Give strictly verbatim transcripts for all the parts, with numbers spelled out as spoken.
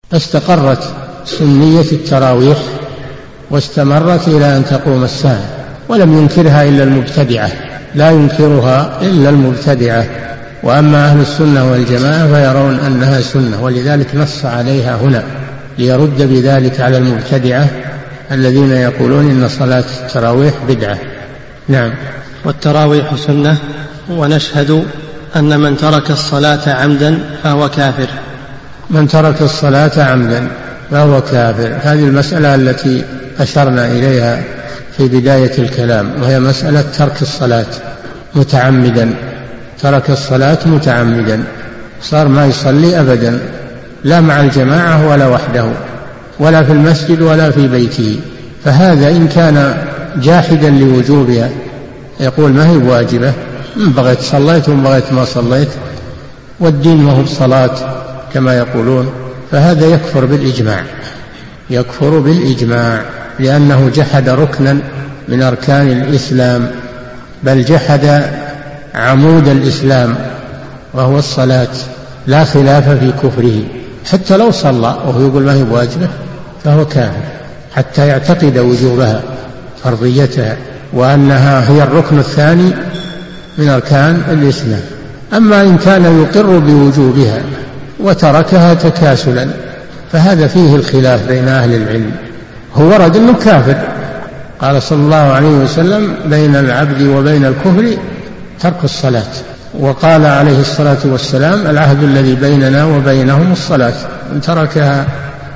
فاستقرت سنية التراويح واستمرت إلى أن تقوم الساعة، ولم ينكرها إلا المبتدعة، لا ينكرها إلا المبتدعة. وأما أهل السنة والجماعة فيرون أنها سنة، ولذلك نص عليها هنا ليرد بذلك على المبتدعة الذين يقولون إن صلاة التراويح بدعة. نعم. والتراويح سنة، ونشهد أن من ترك الصلاة عمدا فهو كافر. من ترك الصلاة عمدا فهو كافر، هذه المسألة التي أشرنا إليها في بداية الكلام، وهي مسألة ترك الصلاة متعمدا. ترك الصلاة متعمدا صار ما يصلي أبدا، لا مع الجماعة ولا وحده، ولا في المسجد ولا في بيته. فهذا إن كان جاحدا لوجوبها يقول ما هي واجبة، إن بغيت صليت وإن بغيت ما صليت، والدين ما هو بصلاة كما يقولون، فهذا يكفر بالإجماع، يكفر بالإجماع، لأنه جحد ركنا من أركان الإسلام، بل جحد عمود الإسلام وهو الصلاة، لا خلاف في كفره. حتى لو صلى وهو يقول ما هي واجبة فهو كافر، حتى يعتقد وجوبها فرضيتها وأنها هي الركن الثاني من أركان الإسلام. أما إن كان يقر بوجوبها وتركها تكاسلا فهذا فيه الخلاف بين أهل العلم. هو ورد أنه كافر، قال صلى الله عليه وسلم بين العبد وبين الكفر ترك الصلاة، وقال عليه الصلاة والسلام العهد الذي بيننا وبينهم الصلاة، من تركها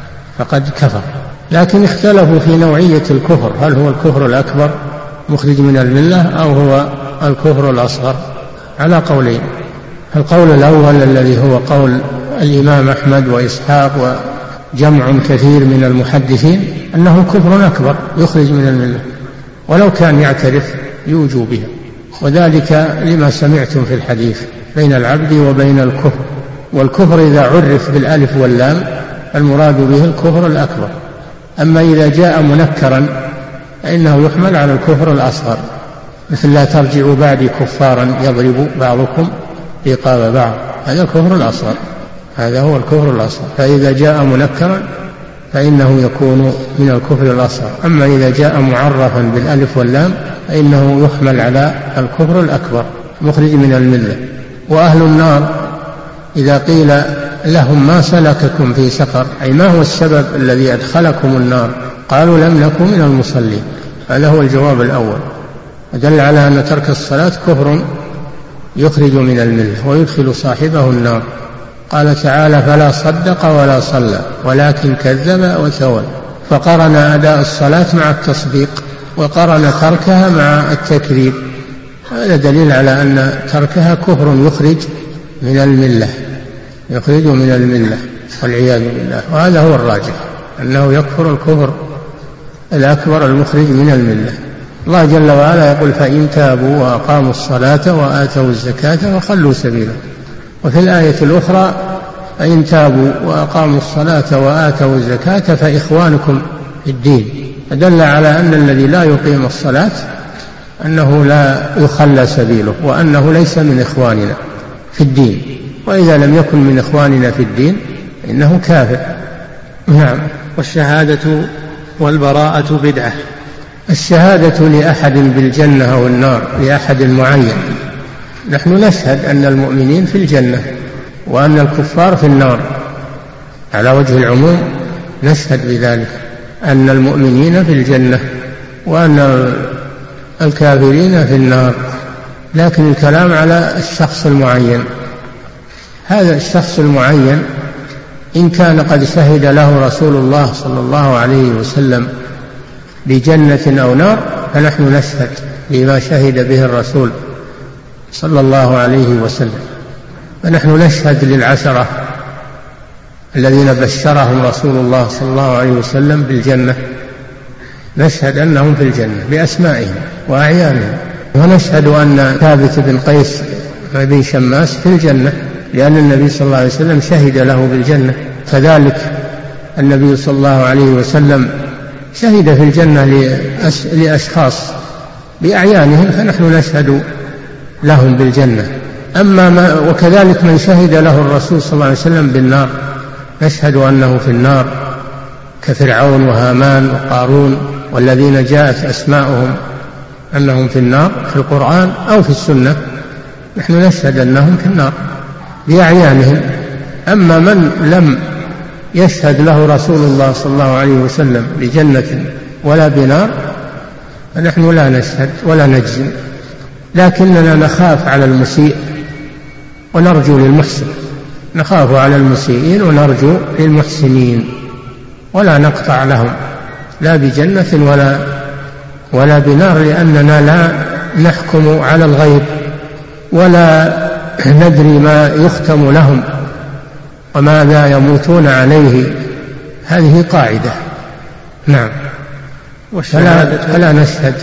فقد كفر. لكن اختلفوا في نوعية الكفر، هل هو الكفر الأكبر مخرج من الملة أو هو الكفر الأصغر، على قولين. القول الأول الذي هو قول الإمام أحمد وإسحاق وجمع كثير من المحدثين أنه كفر أكبر يخرج من الملة ولو كان يعترف بوجوبها، وذلك لما سمعتم في الحديث بين العبد وبين الكفر. والكفر إذا عرف بالألف واللام المراد به الكفر الأكبر. أما إذا جاء منكرا فإنه يحمل على الكفر الأصغر، مثل لا ترجعوا بعدي كفارا يضرب بعضكم رقاب بعض، هذا الكفر الأصغر، هذا هو الكفر الأصغر. فإذا جاء منكرا فإنه يكون من الكفر الأصغر. أما إذا جاء معرفا بالألف واللام فإنه يحمل على الكفر الأكبر مخرج من الملة. وأهل النار إذا قيل لهم ما سلككم في سقر، أي ما هو السبب الذي أدخلكم النار، قالوا لم نكن من المصلين. هذا هو الجواب الأول، دل على أن ترك الصلاة كفر يخرج من الملة ويدخل صاحبه النار. قال تعالى فلا صدق ولا صلى ولكن كذب وتولى، فقرن أداء الصلاة مع التصديق وقرن تركها مع التكذيب. هذا دليل على أن تركها كفر يخرج من الملة، يخرج من الملة والعياذ بالله. وهذا هو الراجح، أنه يكفر الكفر الأكبر المخرج من الملة. الله جل وعلا يقول فإن تابوا وأقاموا الصلاة وآتوا الزكاة فخلوا سبيلا. وفي الآية الأخرى فإن تابوا وأقاموا الصلاة وآتوا الزكاة فإخوانكم في الدين، فدل على أن الذي لا يقيم الصلاة أنه لا يخلى سبيله، وأنه ليس من إخواننا في الدين. وإذا لم يكن من إخواننا في الدين إنه كافر. نعم. والشهادة والبراءة بدعة. الشهادة لأحد بالجنة أو النار لأحد معين، نحن نشهد أن المؤمنين في الجنة وأن الكفار في النار على وجه العموم، نشهد بذلك أن المؤمنين في الجنة وأن الكافرين في النار. لكن الكلام على الشخص المعين، هذا الشخص المعين إن كان قد شهد له رسول الله صلى الله عليه وسلم بجنة أو نار فنحن نشهد بما شهد به الرسول صلى الله عليه وسلم. فنحن نشهد للعشرة الذين بشرهم رسول الله صلى الله عليه وسلم بالجنة، نشهد أنهم في الجنة بأسمائهم وأعيانهم. ونشهد أن ثابت بن قيس بن شماس في الجنة لأن النبي صلى الله عليه وسلم شهد له بالجنة. كذلك النبي صلى الله عليه وسلم شهد في الجنة لأشخاص بأعيانهم فنحن نشهد لهم بالجنة. أما ما وكذلك من شهد له الرسول صلى الله عليه وسلم بالنار نشهد أنه في النار كفرعون وهامان وقارون والذين جاءت أسماؤهم أنهم في النار في القرآن أو في السنة، نحن نشهد أنهم في النار بأعيانهم. أما من لم يشهد له رسول الله صلى الله عليه وسلم بجنة ولا بنار فنحن لا نشهد ولا نجزم، لكننا نخاف على المسيء ونرجو للمحسن، نخاف على المسيئين ونرجو للمحسنين، ولا نقطع لهم لا بجنة ولا ولا بنار، لأننا لا نحكم على الغيب ولا ندري ما يختم لهم وماذا يموتون عليه، هذه قاعدة. نعم. فلا, فلا نشهد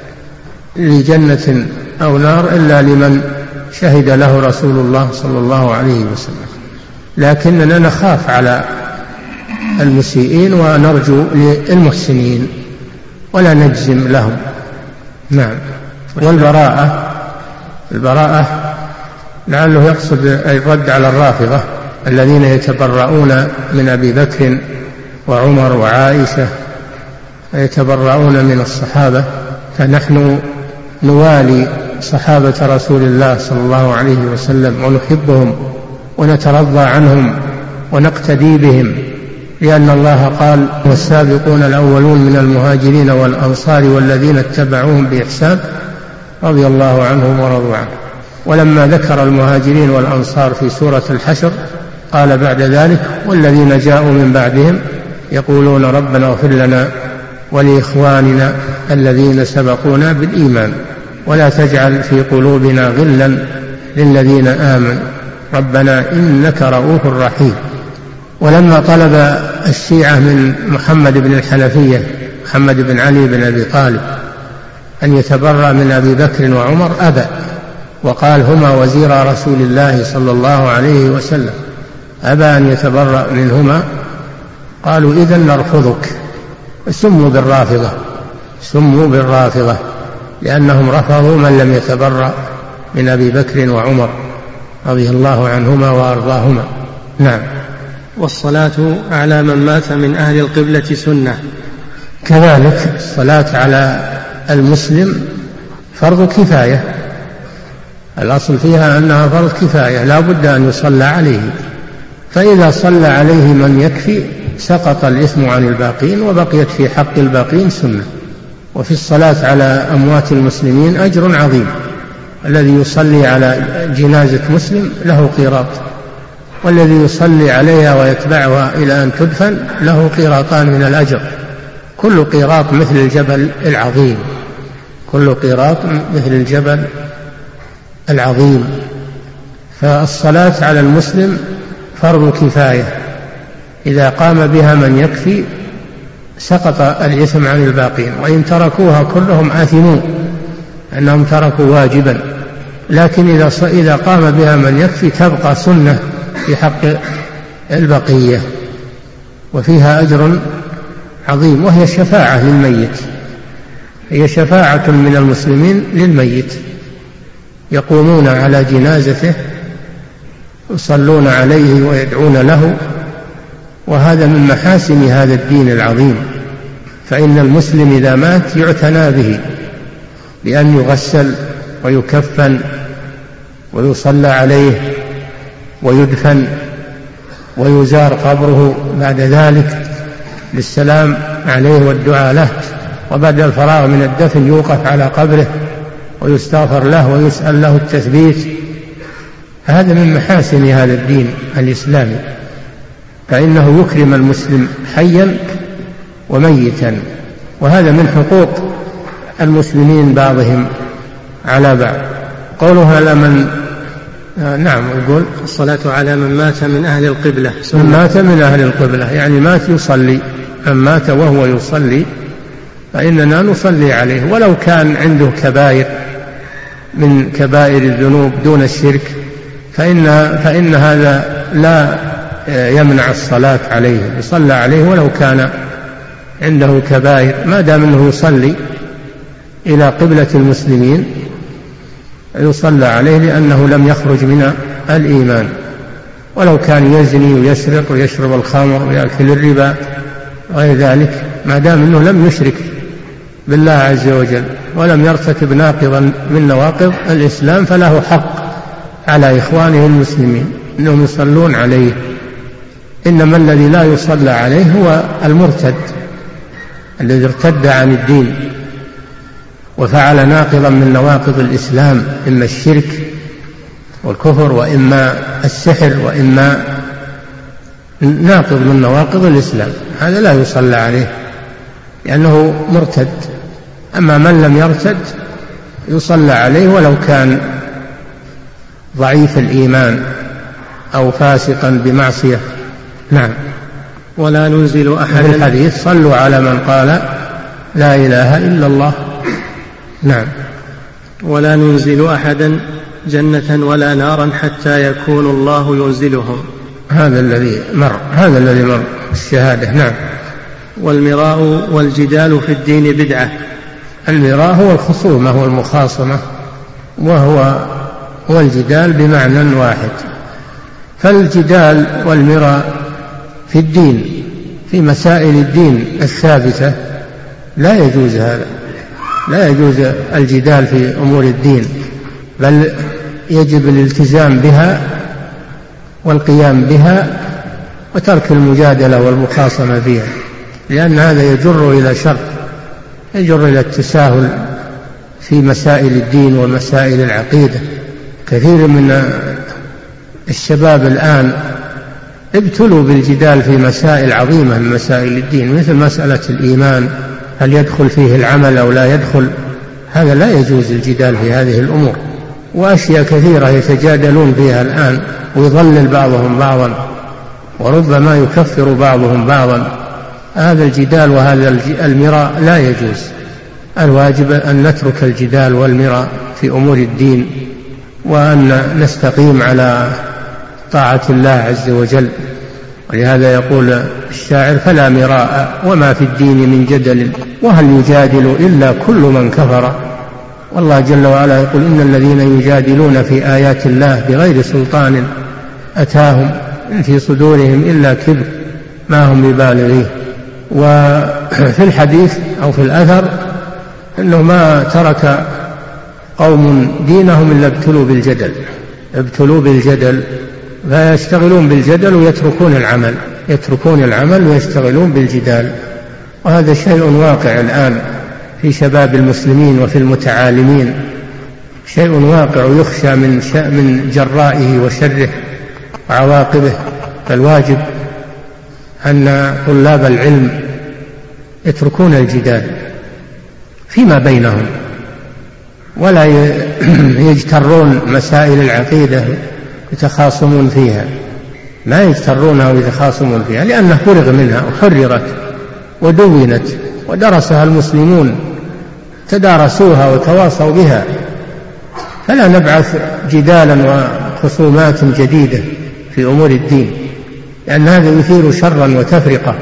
لجنة أو نار إلا لمن شهد له رسول الله صلى الله عليه وسلم، لكننا نخاف على المسيئين ونرجو للمحسنين ولا نجزم لهم. نعم. والبراءة، البراءة لعله يقصد الرد على الرافضة الذين يتبرؤون من أبي بكر وعمر وعائشة، يتبرؤون من الصحابة، فنحن نوالي صحابة رسول الله صلى الله عليه وسلم ونحبهم ونترضى عنهم ونقتدي بهم، لأن الله قال: والسابقون الأولون من المهاجرين والأنصار والذين اتبعوهم بإحسان رضي الله عنهم ورضوا عنه. ولما ذكر المهاجرين والأنصار في سورة الحشر قال بعد ذلك: والذين جاءوا من بعدهم يقولون ربنا اغفر لنا ولإخواننا الذين سبقونا بالإيمان ولا تجعل في قلوبنا غلا للذين آمنوا ربنا إنك رؤوف رحيم. ولما طلب الشيعة من محمد بن الحنفية محمد بن علي بن أبي طالب أن يتبرأ من أبي بكر وعمر أبى، وقال: هما وزير رسول الله صلى الله عليه وسلم، أبى أن يتبرأ منهما. قالوا: إذن نرفضك. سموا بالرافضة، سموا بالرافضة لأنهم رفضوا من لم يتبرأ من أبي بكر وعمر رضي الله عنهما وأرضاهما. نعم. والصلاة على من مات من أهل القبلة سنة. كذلك الصلاة على المسلم فرض كفاية، الأصل فيها أنها فرض كفاية لا بد أن يصلى عليه، فإذا صلى عليه من يكفي سقط الإثم عن الباقين وبقيت في حق الباقين سنة. وفي الصلاة على أموات المسلمين أجر عظيم، الذي يصلي على جنازة مسلم له قيراط، والذي يصلي عليها ويتبعها إلى أن تدفن له قيراطان من الأجر، كل قيراط مثل الجبل العظيم، كل قيراط مثل الجبل العظيم. فالصلاة على المسلم فرض كفاية، إذا قام بها من يكفي سقط الإثم عن الباقين، وإن تركوها كلهم آثمون أنهم تركوا واجبا، لكن إذا إذا قام بها من يكفي تبقى سنة في حق البقية، وفيها أجر عظيم، وهي شفاعة للميت، هي شفاعة من المسلمين للميت، يقومون على جنازته يصلون عليه ويدعون له، وهذا من محاسن هذا الدين العظيم. فإن المسلم إذا مات يعتنى به بأن يغسل ويكفن ويصلى عليه ويدفن ويزار قبره بعد ذلك للسلام عليه والدعاء له، وبعد الفراغ من الدفن يوقف على قبره ويستغفر له ويسأل له التثبيت. هذا من محاسن هذا الدين الإسلامي، فإنه يكرم المسلم حيا وميتا، وهذا من حقوق المسلمين بعضهم على بعض. قولها على من آه نعم يقول الصلاة على من مات من أهل القبلة سنة. من مات من أهل القبلة يعني مات يصلي، من مات وهو يصلي فإننا نصلي عليه، ولو كان عنده كبائر من كبائر الذنوب دون الشرك فإن, فإن هذا لا يمنع الصلاة عليه، يصلى عليه ولو كان عنده كبائر، ما دام أنه يصلي إلى قبلة المسلمين يصلى عليه، لأنه لم يخرج من الإيمان. ولو كان يزني ويسرق ويشرب الخمر ويأكل الربا وغير ذلك، ما دام أنه لم يشرك بالله عز وجل ولم يرتكب ناقضا من نواقض الإسلام، فله حق على إخوانه المسلمين أنهم يصلون عليه. إنما الذي لا يصلى عليه هو المرتد الذي ارتد عن الدين وفعل ناقضا من نواقض الإسلام، إما الشرك والكفر وإما السحر وإما ناقض من نواقض الإسلام، هذا لا يصلى عليه لأنه مرتد. أما من لم يرتد يصلى عليه ولو كان ضعيف الإيمان أو فاسقا بمعصية. نعم. ولا ننزل أحدا، في الحديث صلوا على من قال لا إله إلا الله. نعم. ولا ننزل أحدا جنة ولا نارا حتى يكون الله ينزلهم. هذا الذي مر هذا الذي مر الشهادة. نعم. والمراء والجدال في الدين بدعة. المراء هو الخصومة والمخاصمة، وهو هو الجدال بمعنى واحد. فالجدال والمراء في الدين في مسائل الدين الثابتة لا يجوز، هذا لا يجوز الجدال في أمور الدين، بل يجب الالتزام بها والقيام بها وترك المجادلة والمخاصمة فيها، لأن هذا يجر إلى شر، يجر إلى التساهل في مسائل الدين ومسائل العقيدة. كثير من الشباب الآن ابتلوا بالجدال في مسائل عظيمة من مسائل الدين، مثل مسألة الإيمان، هل يدخل فيه العمل أو لا يدخل، هذا لا يجوز الجدال في هذه الأمور. وأشياء كثيرة يتجادلون فيها الآن ويضلل بعضهم بعضا وربما يكفر بعضهم بعضا. هذا الجدال وهذا المراء لا يجوز. الواجب أن نترك الجدال والمراء في أمور الدين، وأن نستقيم على طاعة الله عز وجل. ولهذا يقول الشاعر: فلا مراء وما في الدين من جدل، وهل يجادل إلا كل من كفر. والله جل وعلا يقول: إن الذين يجادلون في آيات الله بغير سلطان أتاهم إن في صدورهم إلا كبر ما هم ببالغيه. وفي الحديث أو في الأثر أنه ما ترك قوم دينهم إلا ابتلوا بالجدل، ابتلوا بالجدل، فيشتغلون بالجدل ويتركون العمل، يتركون العمل ويشتغلون بالجدال. وهذا شيء واقع الآن في شباب المسلمين وفي المتعالمين، شيء واقع يخشى من من جرائه وشره وعواقبه. فالواجب أن طلاب العلم يتركون الجدال فيما بينهم، ولا يجترون مسائل العقيدة يتخاصمون فيها، ما يجترونها ويتخاصمون فيها، لأنها فرغ منها وحررت ودونت ودرسها المسلمون، تدارسوها وتواصوا بها. فلا نبعث جدالا وخصومات جديدة في أمور الدين، لأن هذا يثير شرا وتفرقة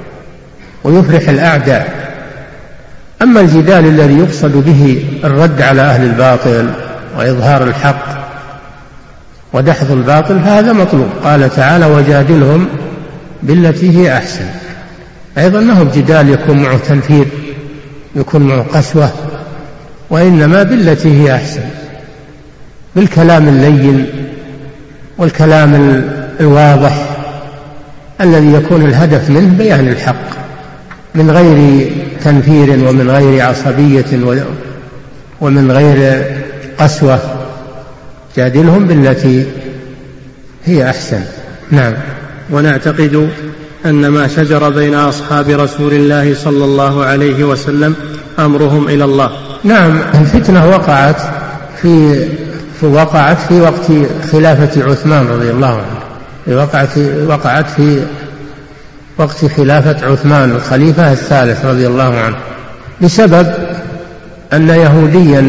ويفرح الأعداء. أما الجدال الذي يقصد به الرد على أهل الباطل وإظهار الحق ودحض الباطل فهذا مطلوب. قال تعالى: وجادلهم بالتي هي أحسن. أيضا ما هو جدال يكون معه تنفير، يكون معه قسوة، وإنما بالتي هي أحسن، بالكلام اللين والكلام الواضح الذي يكون الهدف منه بيان الحق من غير تنفير ومن غير عصبية ومن غير قسوة. جادلهم بالتي هي أحسن. نعم. ونعتقد أن ما شجر بين أصحاب رسول الله صلى الله عليه وسلم أمرهم إلى الله. نعم. الفتنة وقعت في وقعت في وقت خلافة عثمان رضي الله عنه، وقعت وقعت في وقت خلافة عثمان الخليفة الثالث رضي الله عنه، بسبب أن يهوديا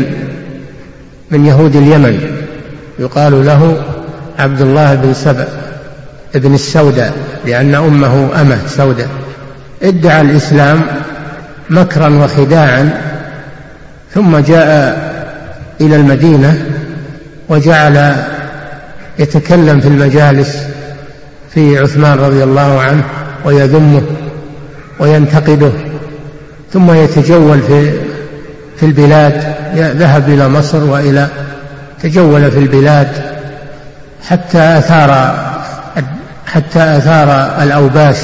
من يهود اليمن يقال له عبد الله بن سبأ ابن السوداء، لأن أمه أمه سوداء، ادعى الإسلام مكرا وخداعا، ثم جاء إلى المدينة وجعل يتكلم في المجالس في عثمان رضي الله عنه ويذمه وينتقده، ثم يتجول في في البلاد، ذهب إلى مصر وإلى تجول في البلاد حتى أثار حتى أثار الأوباش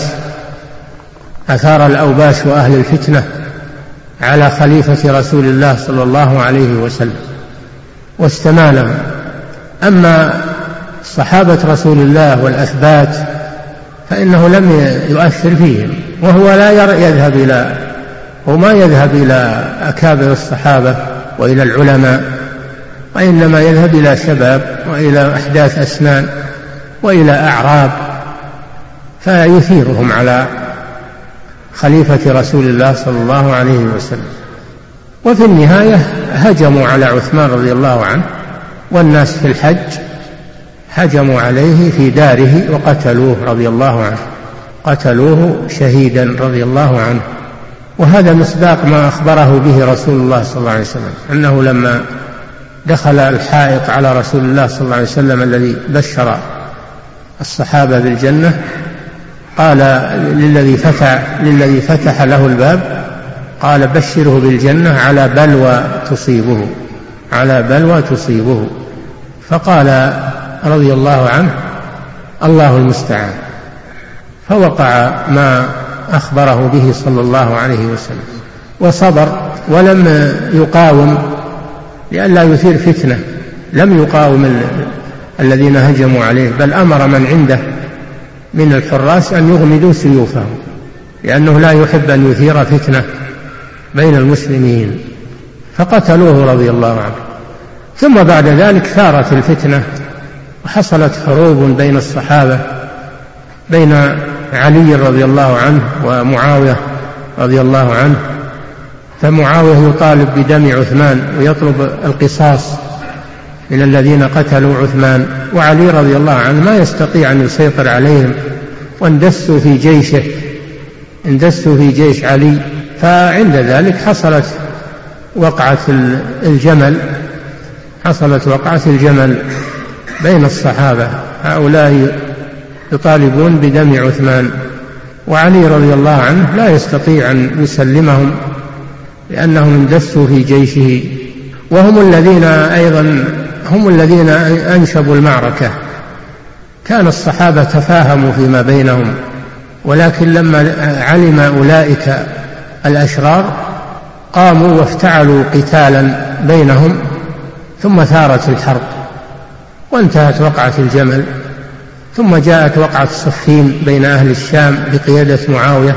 أثار الأوباش وأهل الفتنة على خليفة رسول الله صلى الله عليه وسلم واستمالهم. أما صحابة رسول الله والأثبات فإنه لم يؤثر فيهم، وهو لا يذهب إلى وما يذهب إلى أكابر الصحابة وإلى العلماء، وإنما يذهب إلى شباب وإلى أحداث أسنان وإلى أعراب، فيثيرهم على خليفة رسول الله صلى الله عليه وسلم. وفي النهاية هجموا على عثمان رضي الله عنه، والناس في الحج هجموا عليه في داره وقتلوه رضي الله عنه، قتلوه شهيدا رضي الله عنه. وهذا مصداق ما أخبره به رسول الله صلى الله عليه وسلم، أنه لما دخل الحائط على رسول الله صلى الله عليه وسلم الذي بشر الصحابة بالجنة، قال للذي فتح, للذي فتح له الباب، قال بشره بالجنة على بلوى تصيبه على بلوى تصيبه فقال رضي الله عنه الله المستعان، فوقع ما أخبره به صلى الله عليه وسلم، وصبر ولم يقاوم لئلا يثير فتنة، لم يقاوم الذين هجموا عليه، بل أمر من عنده من الحراس أن يغمدوا سيوفهم، لأنه لا يحب أن يثير فتنة بين المسلمين، فقتلوه رضي الله عنه. ثم بعد ذلك ثارت الفتنة وحصلت حروب بين الصحابة، بين علي رضي الله عنه ومعاوية رضي الله عنه، فمعاوية يطالب بدم عثمان ويطلب القصاص من الذين قتلوا عثمان، وعلي رضي الله عنه ما يستطيع أن يسيطر عليهم، واندسوا في جيشه اندسوا في جيش علي. فعند ذلك حصلت وقعة الجمل حصلت وقعة الجمل بين الصحابة، هؤلاء يطالبون بدم عثمان، وعلي رضي الله عنه لا يستطيع أن يسلمهم لأنهم اندسوا في جيشه، وهم الذين أيضا هم الذين أنشبوا المعركة. كان الصحابة تفاهموا فيما بينهم، ولكن لما علم أولئك الأشرار قاموا وافتعلوا قتالا بينهم، ثم ثارت الحرب وانتهت وقعة الجمل. ثم جاءت وقعة صفين بين أهل الشام بقيادة معاوية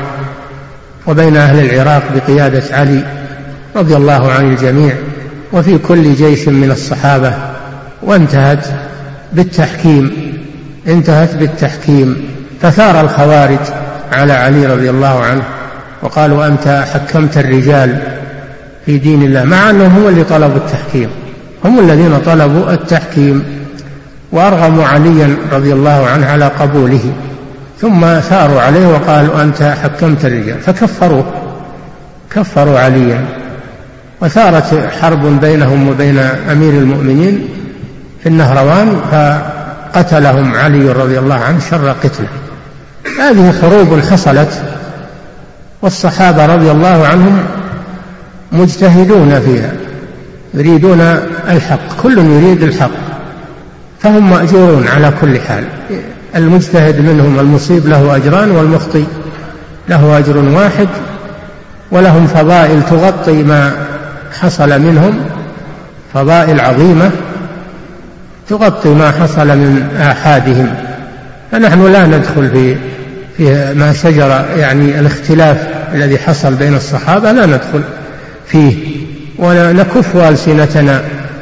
وبين أهل العراق بقيادة علي رضي الله عن الجميع، وفي كل جيش من الصحابة، وانتهت بالتحكيم انتهت بالتحكيم فثار الخوارج على علي رضي الله عنه وقالوا أنت حكمت الرجال في دين الله، مع أنهم هم اللي طلبوا التحكيم، هم الذين طلبوا التحكيم، وأرغموا عليا رضي الله عنه على قبوله، ثم ثاروا عليه وقالوا أنت حكمت الرجال، فكفروه كفروا عليا، وثارت حرب بينهم وبين أمير المؤمنين في النهروان، فقتلهم علي رضي الله عنه شر قتله. هذه حروب حصلت، والصحابة رضي الله عنهم مجتهدون فيها، يريدون الحق، كل يريد الحق، فهم مأجورون على كل حال. المجتهد منهم المصيب له أجران، والمخطئ له أجر واحد، ولهم فضائل تغطي ما حصل منهم، فضائل عظيمة تغطي ما حصل من آحادهم. فنحن لا ندخل في في ما شجر، يعني الاختلاف الذي حصل بين الصحابة لا ندخل فيه، ونكف ألسنتنا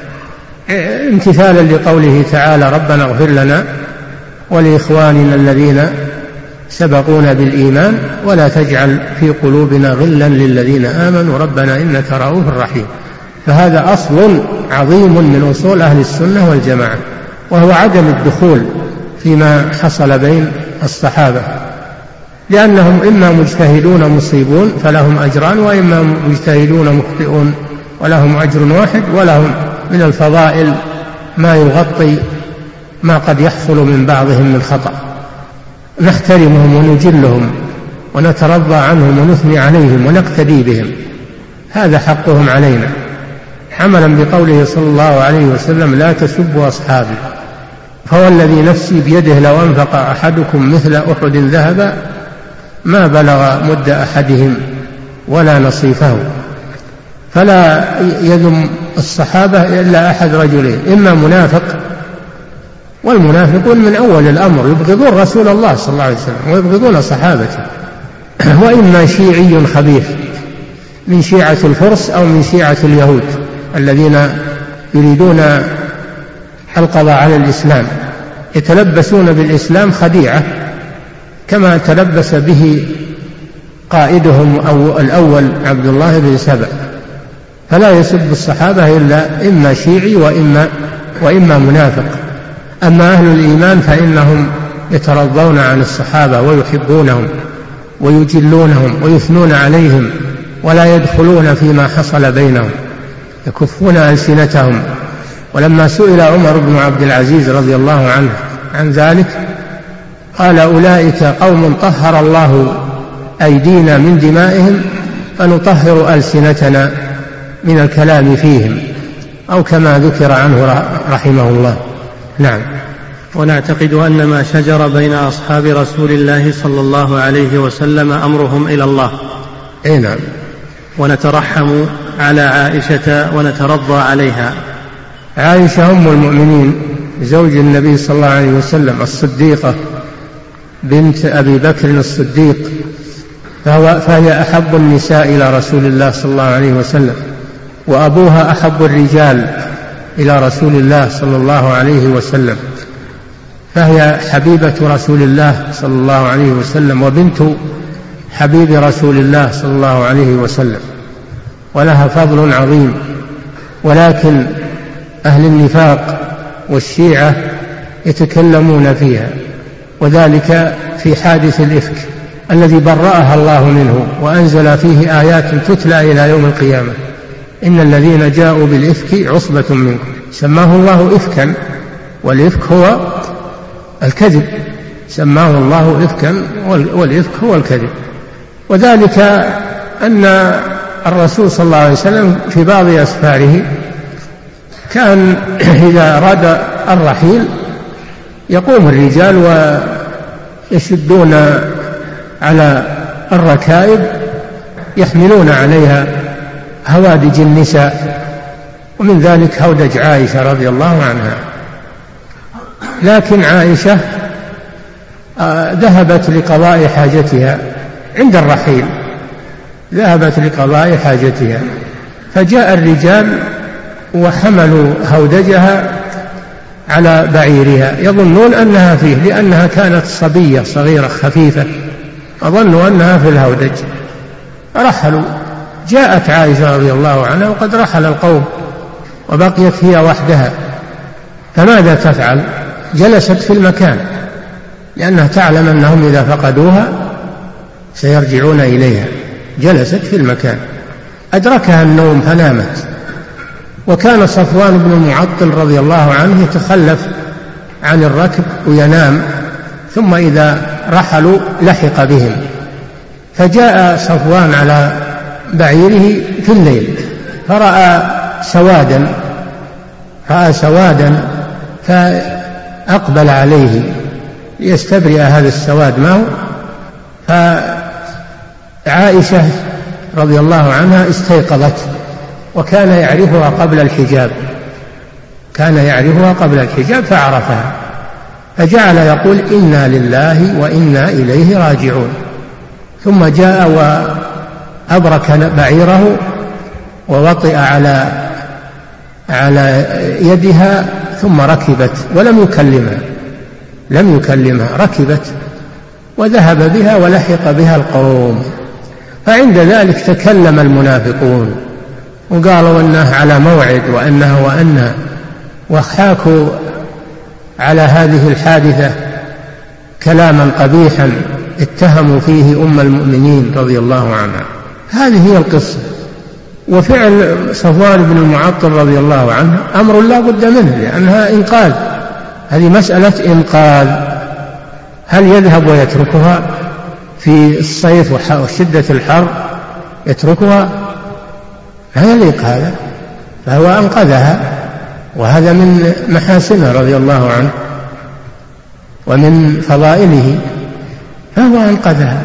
امتثالا لقوله تعالى ربنا اغفر لنا ولإخواننا الذين سبقونا بالإيمان ولا تجعل في قلوبنا غلا للذين آمنوا ربنا إنك رؤوف رحيم. فهذا أصل عظيم من أصول أهل السنة والجماعة، وهو عدم الدخول فيما حصل بين الصحابة، لأنهم إما مجتهدون مصيبون فلهم أجران، وإما مجتهدون مخطئون ولهم أجر واحد، ولهم من الفضائل ما يغطي ما قد يحصل من بعضهم من خطأ. نحترمهم ونجلهم ونترضى عنهم ونثني عليهم ونقتدي بهم، هذا حقهم علينا، حملا بقوله صلى الله عليه وسلم: لا تسبوا أصحابي، فوالذي نفسي بيده لو أنفق أحدكم مثل أحد ذهبا ما بلغ مد أحدهم ولا نصيفه. فلا يذم الصحابة إلا أحد رجلين: إما منافق، والمنافقون من أول الأمر يبغضون رسول الله صلى الله عليه وسلم ويبغضون صحابته، وإما شيعي خبيث من شيعة الفرس أو من شيعة اليهود الذين يريدون القضاء على الإسلام، يتلبسون بالإسلام خديعة كما تلبس به قائدهم أو الأول عبد الله بن سبأ. فلا يسب الصحابة إلا إما شيعي وإما, وإما منافق. أما أهل الإيمان فإنهم يترضون عن الصحابة ويحبونهم ويجلونهم ويثنون عليهم، ولا يدخلون فيما حصل بينهم، يكفون ألسنتهم. ولما سئل عمر بن عبد العزيز رضي الله عنه عن ذلك قال: أولئك قوم طهر الله أيدينا من دمائهم فنطهر ألسنتنا من الكلام فيهم، أو كما ذكر عنه رحمه الله. نعم. ونعتقد أن ما شجر بين أصحاب رسول الله صلى الله عليه وسلم أمرهم إلى الله. أي نعم. ونترحم على عائشة ونترضى عليها. عائشة أم المؤمنين زوج النبي صلى الله عليه وسلم الصديقة بنت أبي بكر الصديق، فهو فهي أحب النساء إلى رسول الله صلى الله عليه وسلم، وأبوها أحب الرجال إلى رسول الله صلى الله عليه وسلم، فهي حبيبة رسول الله صلى الله عليه وسلم وبنت حبيب رسول الله صلى الله عليه وسلم، ولها فضل عظيم. ولكن أهل النفاق والشيعة يتكلمون فيها، وذلك في حادث الإفك الذي برأها الله منه وأنزل فيه آيات تتلى إلى يوم القيامة: إن الذين جاءوا بالإفك عصبة منكم. سماه الله إفكا، والإفك هو الكذب، سماه الله إفكا والإفك هو الكذب. وذلك أن الرسول صلى الله عليه وسلم في بعض أسفاره كان إذا أراد الرحيل يقوم الرجال ويشدون على الركائب يحملون عليها هوادج النساء، ومن ذلك هودج عائشة رضي الله عنها. لكن عائشة ذهبت لقضاء حاجتها عند الرحيل، ذهبت لقضاء حاجتها، فجاء الرجال وحملوا هودجها على بعيرها يظنون أنها فيه، لأنها كانت صبية صغيرة خفيفة، أظنوا أنها في الهودج، رحلوا. جاءت عائشة رضي الله عنها وقد رحل القوم وبقيت هي وحدها، فماذا تفعل؟ جلست في المكان، لأنها تعلم أنهم إذا فقدوها سيرجعون إليها. جلست في المكان، أدركها النوم فنامت. وكان صفوان بن المعطل رضي الله عنه يتخلف عن الركب وينام، ثم إذا رحلوا لحق بهم، فجاء صفوان على بعيره في الليل فرأى سوادا رأى سوادا فأقبل عليه ليستبرئ هذا السواد ما هو. فعائشة رضي الله عنها استيقظت، وكان يعرفها قبل الحجاب كان يعرفها قبل الحجاب فعرفها، فجعل يقول: إنا لله وإنا إليه راجعون. ثم جاء وأبرك بعيره ووطئ على على يدها، ثم ركبت ولم يكلمها لم يكلمها ركبت وذهب بها ولحق بها القوم. فعند ذلك تكلم المنافقون وقالوا أنها على موعد وأنها وأنها، وحاكوا على هذه الحادثة كلاما قبيحا اتهموا فيه أم المؤمنين رضي الله عنها. هذه هي القصة. وفعل صفوان بن المعطل رضي الله عنه أمر لا بد منه، لأنها إنقاذ، هذه مسألة إنقاذ. هل يذهب ويتركها في الصيف وشدة الحر يتركها؟ لا يليق هذا، فهو أنقذها، وهذا من محاسنه رضي الله عنه ومن فضائله، فهو أنقذها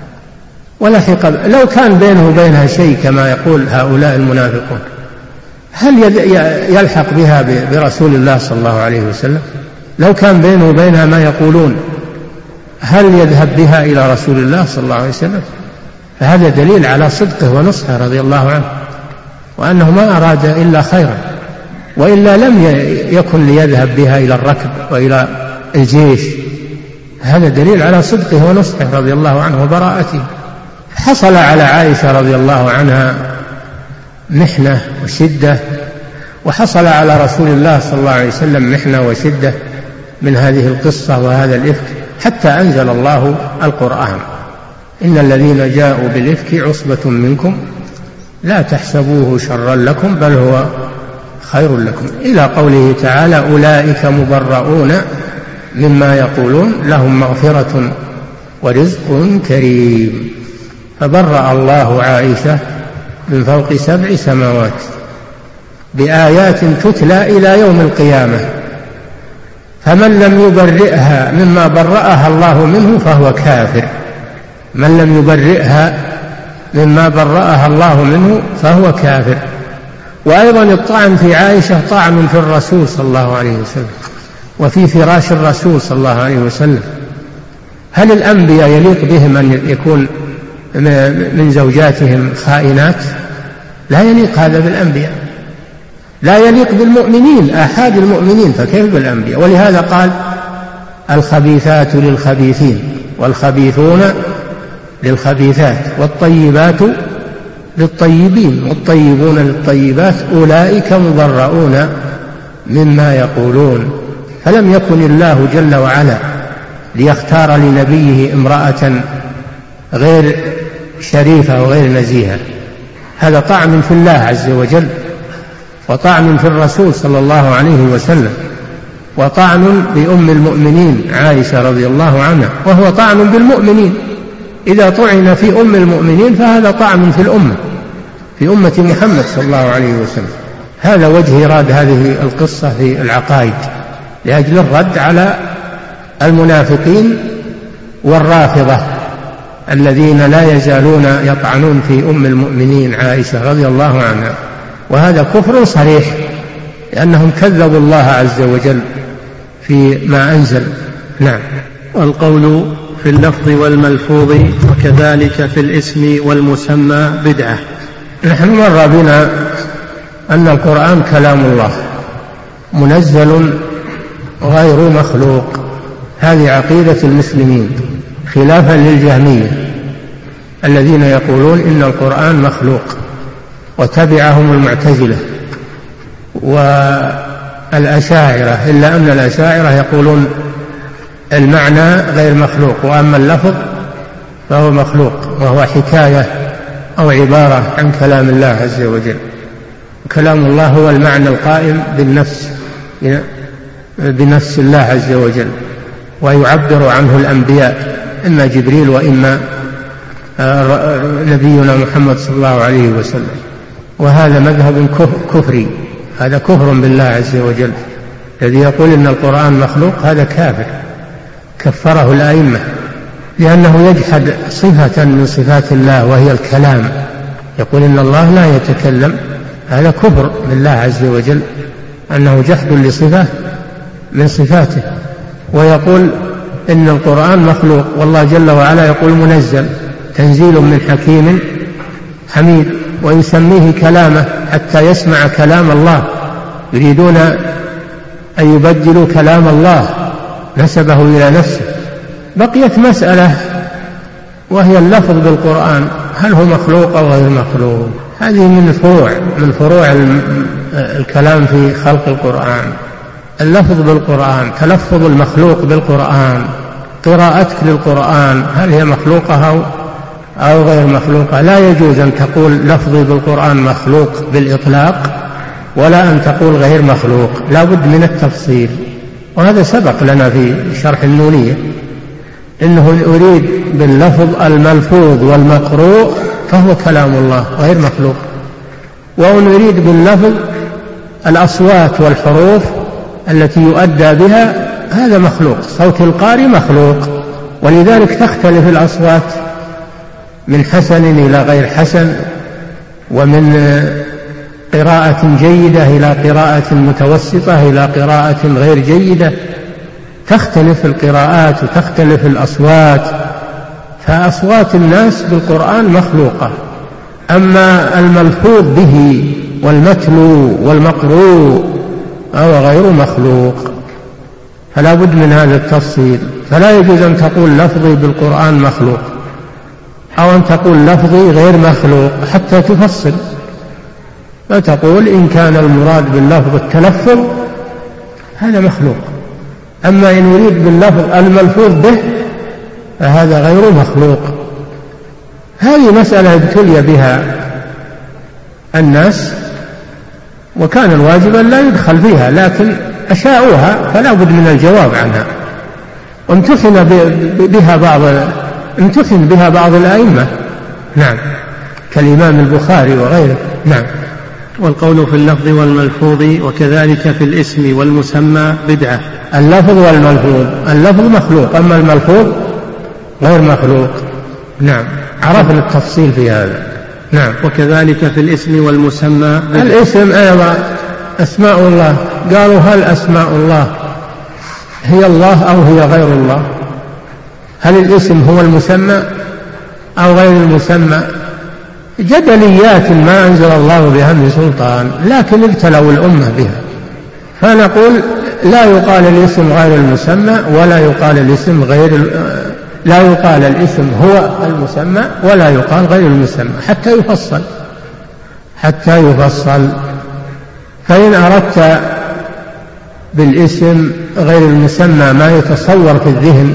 ولحق. لو كان بينه وبينها شيء كما يقول هؤلاء المنافقون، هل يلحق بها برسول الله صلى الله عليه وسلم؟ لو كان بينه وبينها ما يقولون، هل يذهب بها إلى رسول الله صلى الله عليه وسلم؟ فهذا دليل على صدقه ونصحه رضي الله عنه، وأنه ما أراد إلا خيرا، وإلا لم يكن ليذهب بها إلى الركب وإلى الجيش. هذا دليل على صدقه ونصحه رضي الله عنه وبراءته. حصل على عائشة رضي الله عنها محنة وشدة، وحصل على رسول الله صلى الله عليه وسلم محنة وشدة من هذه القصة وهذا الإفك، حتى أنزل الله القرآن: إن الذين جاءوا بالإفك عصبة منكم لا تحسبوه شرا لكم بل هو خير لكم، إلى قوله تعالى: أولئك مبرؤون مما يقولون لهم مغفرة ورزق كريم. فبرأ الله عائشة من فوق سبع سماوات بآيات تتلى إلى يوم القيامة، فمن لم يبرئها مما برأها الله منه فهو كافر. من لم يبرئها مما برأها الله منه فهو كافر. وأيضا الطعن في عائشة طعن في الرسول صلى الله عليه وسلم وفي فراش الرسول صلى الله عليه وسلم. هل الأنبياء يليق بهم أن يكون من زوجاتهم خائنات؟ لا يليق هذا بالأنبياء، لا يليق بالمؤمنين، آحاد المؤمنين، فكيف بالأنبياء؟ ولهذا قال: الخبيثات للخبيثين والخبيثون للخبيثات والطيبات للطيبين والطيبون للطيبات أولئك مبرؤون مما يقولون. فلم يكن الله جل وعلا ليختار لنبيه امرأة غير شريفة وغير نزيهة، هذا طعن في الله عز وجل، وطعن في الرسول صلى الله عليه وسلم، وطعن بأم المؤمنين عائشة رضي الله عنها، وهو طعن بالمؤمنين. إذا طعن في أم المؤمنين فهذا طعن في الأمة، في أمة محمد صلى الله عليه وسلم. هذا وجه إيراد هذه القصة في العقائد، لأجل الرد على المنافقين والرافضة الذين لا يزالون يطعنون في أم المؤمنين عائشة رضي الله عنها، وهذا كفر صريح، لأنهم كذبوا الله عز وجل في ما أنزل. نعم. القول في اللفظ والملفوظ وكذلك في الاسم والمسمى بدعة. نحن مر بنا أن القرآن كلام الله منزل غير مخلوق، هذه عقيدة المسلمين، خلافا للجهمية الذين يقولون إن القرآن مخلوق، وتبعهم المعتزلة والأشاعرة، إلا أن الأشاعرة يقولون المعنى غير مخلوق، وأما اللفظ فهو مخلوق، وهو حكاية أو عبارة عن كلام الله عز وجل. كلام الله هو المعنى القائم بالنفس بنفس الله عز وجل، ويعبر عنه الأنبياء، إما جبريل وإما نبينا محمد صلى الله عليه وسلم. وهذا مذهب كفري، هذا كفر بالله عز وجل. الذي يقول إن القرآن مخلوق هذا كافر، كفره الأئمة، لأنه يجحد صفة من صفات الله وهي الكلام، يقول إن الله لا يتكلم، هذا كفر بالله عز وجل، أنه جحد لصفة من صفاته. ويقول إن القرآن مخلوق، والله جل وعلا يقول منزل، تنزيل من حكيم حميد، ويسميه كلامه حتى يسمع كلام الله. يريدون أن يبدلوا كلام الله، نسبه إلى نفسه. بقيت مسألة وهي اللفظ بالقرآن، هل هو مخلوق أو غير مخلوق؟ هذه من فروع من فروع الكلام في خلق القرآن. اللفظ بالقرآن، تلفظ المخلوق بالقرآن، قراءتك للقرآن، هل هي مخلوقة أو غير مخلوقة؟ لا يجوز أن تقول لفظي بالقرآن مخلوق بالإطلاق، ولا أن تقول غير مخلوق، لا بد من التفصيل، وهذا سبق لنا في شرح النونية. إنه أريد باللفظ الملفوظ والمقروء فهو كلام الله غير مخلوق، وإن أريد باللفظ الأصوات والحروف التي يؤدى بها هذا مخلوق، صوت القارئ مخلوق، ولذلك تختلف الأصوات من حسن إلى غير حسن، ومن قراءة جيدة إلى قراءة متوسطة إلى قراءة غير جيدة، تختلف القراءات وتختلف الأصوات، فأصوات الناس بالقرآن مخلوقة، أما الملفوظ به والمتلو والمقروء هو غير مخلوق، فلا بد من هذا التفصيل. فلا يجوز أن تقول لفظي بالقرآن مخلوق أو أن تقول لفظي غير مخلوق حتى تفصل، فتقول إن كان المراد باللفظ التلفظ هذا مخلوق، أما إن يريد باللفظ الملفوظ به فهذا غير مخلوق. هذه مسألة ابتلي بها الناس وكان الواجب أن لا يدخل فيها، لكن أشاؤوها فلا بد من الجواب عنها، وامتحن بها بعض امتحن بها بعض الأئمة، نعم، كالإمام البخاري وغيره. نعم. والقول في اللفظ والملفوظ وكذلك في الاسم والمسمى بدعة. اللفظ والملفوظ، اللفظ مخلوق أما الملفوظ غير مخلوق. نعم، عرفنا التفصيل في هذا. نعم. وكذلك في الاسم والمسمى بدعة. الاسم أيضا أسماء الله، قالوا هل أسماء الله هي الله أو هي غير الله؟ هل الاسم هو المسمى أو غير المسمى؟ جدليات ما أنزل الله بها من سلطان، لكن ابتلوا الأمة بها، فنقول لا يقال الاسم غير المسمى ولا يقال الاسم غير لا يقال الاسم هو المسمى ولا يقال غير المسمى حتى يفصل حتى يفصل فإن أردت بالاسم غير المسمى ما يتصور في الذهن،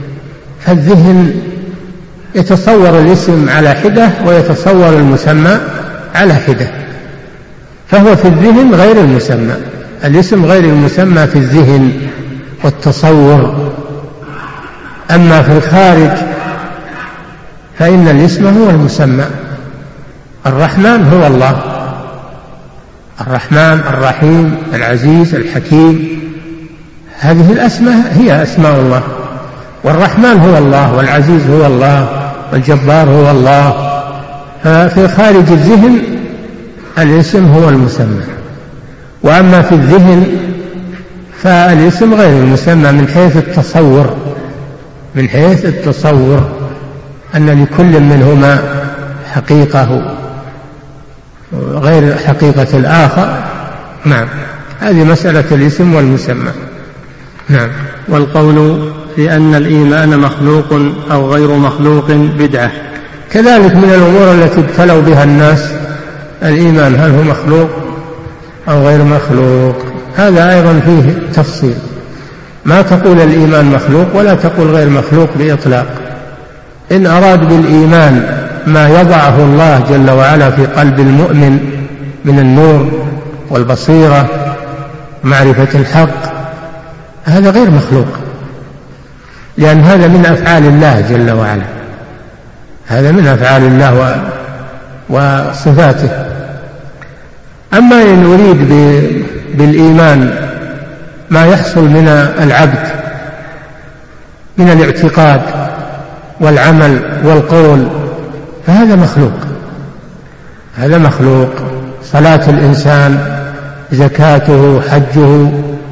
فالذهن يتصور الاسم على حدة ويتصور المسمى على حدة، فهو في الذهن غير المسمى، الاسم غير المسمى في الذهن والتصور. أما في الخارج فإن الاسم هو المسمى. الرحمن هو الله، الرحمن الرحيم العزيز الحكيم، هذه الأسماء هي أسماء الله، والرحمن هو الله والعزيز هو الله والجبار هو الله. ففي خارج الذهن الاسم هو المسمى، وأما في الذهن فالاسم غير المسمى من حيث التصور من حيث التصور أن لكل منهما حقيقة غير حقيقة الآخر. نعم، هذه مسألة الاسم والمسمى. نعم. والقول في أن الإيمان مخلوق أو غير مخلوق بدعة. كذلك من الأمور التي ابتلوا بها الناس الإيمان، هل هو مخلوق أو غير مخلوق؟ هذا أيضا فيه تفصيل، ما تقول الإيمان مخلوق ولا تقول غير مخلوق بإطلاق. إن أراد بالإيمان ما يضعه الله جل وعلا في قلب المؤمن من النور والبصيرة معرفة الحق، هذا غير مخلوق، لأن هذا من أفعال الله جل وعلا، هذا من أفعال الله وصفاته. أما إن أريد بالإيمان ما يحصل من العبد من الاعتقاد والعمل والقول فهذا مخلوق، هذا مخلوق. صلاة الإنسان، زكاته، حجه،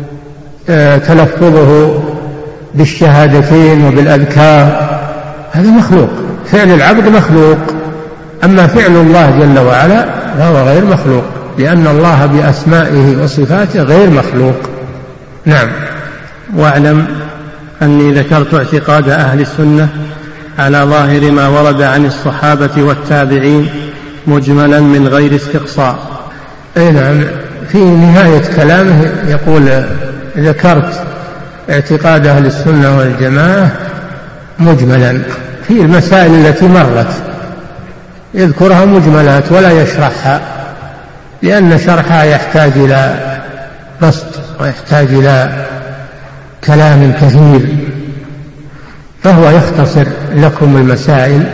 تلفظه بالشهادتين وبالأذكار، هذا مخلوق، فعل العبد مخلوق. أما فعل الله جل وعلا فهو غير مخلوق، لأن الله بأسمائه وصفاته غير مخلوق. نعم. واعلم أني ذكرت اعتقاد أهل السنة على ظاهر ما ورد عن الصحابة والتابعين مجملا من غير استقصاء. أي نعم، في نهاية كلامه يقول ذكرت اعتقاد أهل السنة والجماعة مجملا في المسائل التي مرت، يذكرها مجملات ولا يشرحها، لأن شرحها يحتاج إلى بسط ويحتاج إلى كلام كثير، فهو يختصر لكم المسائل،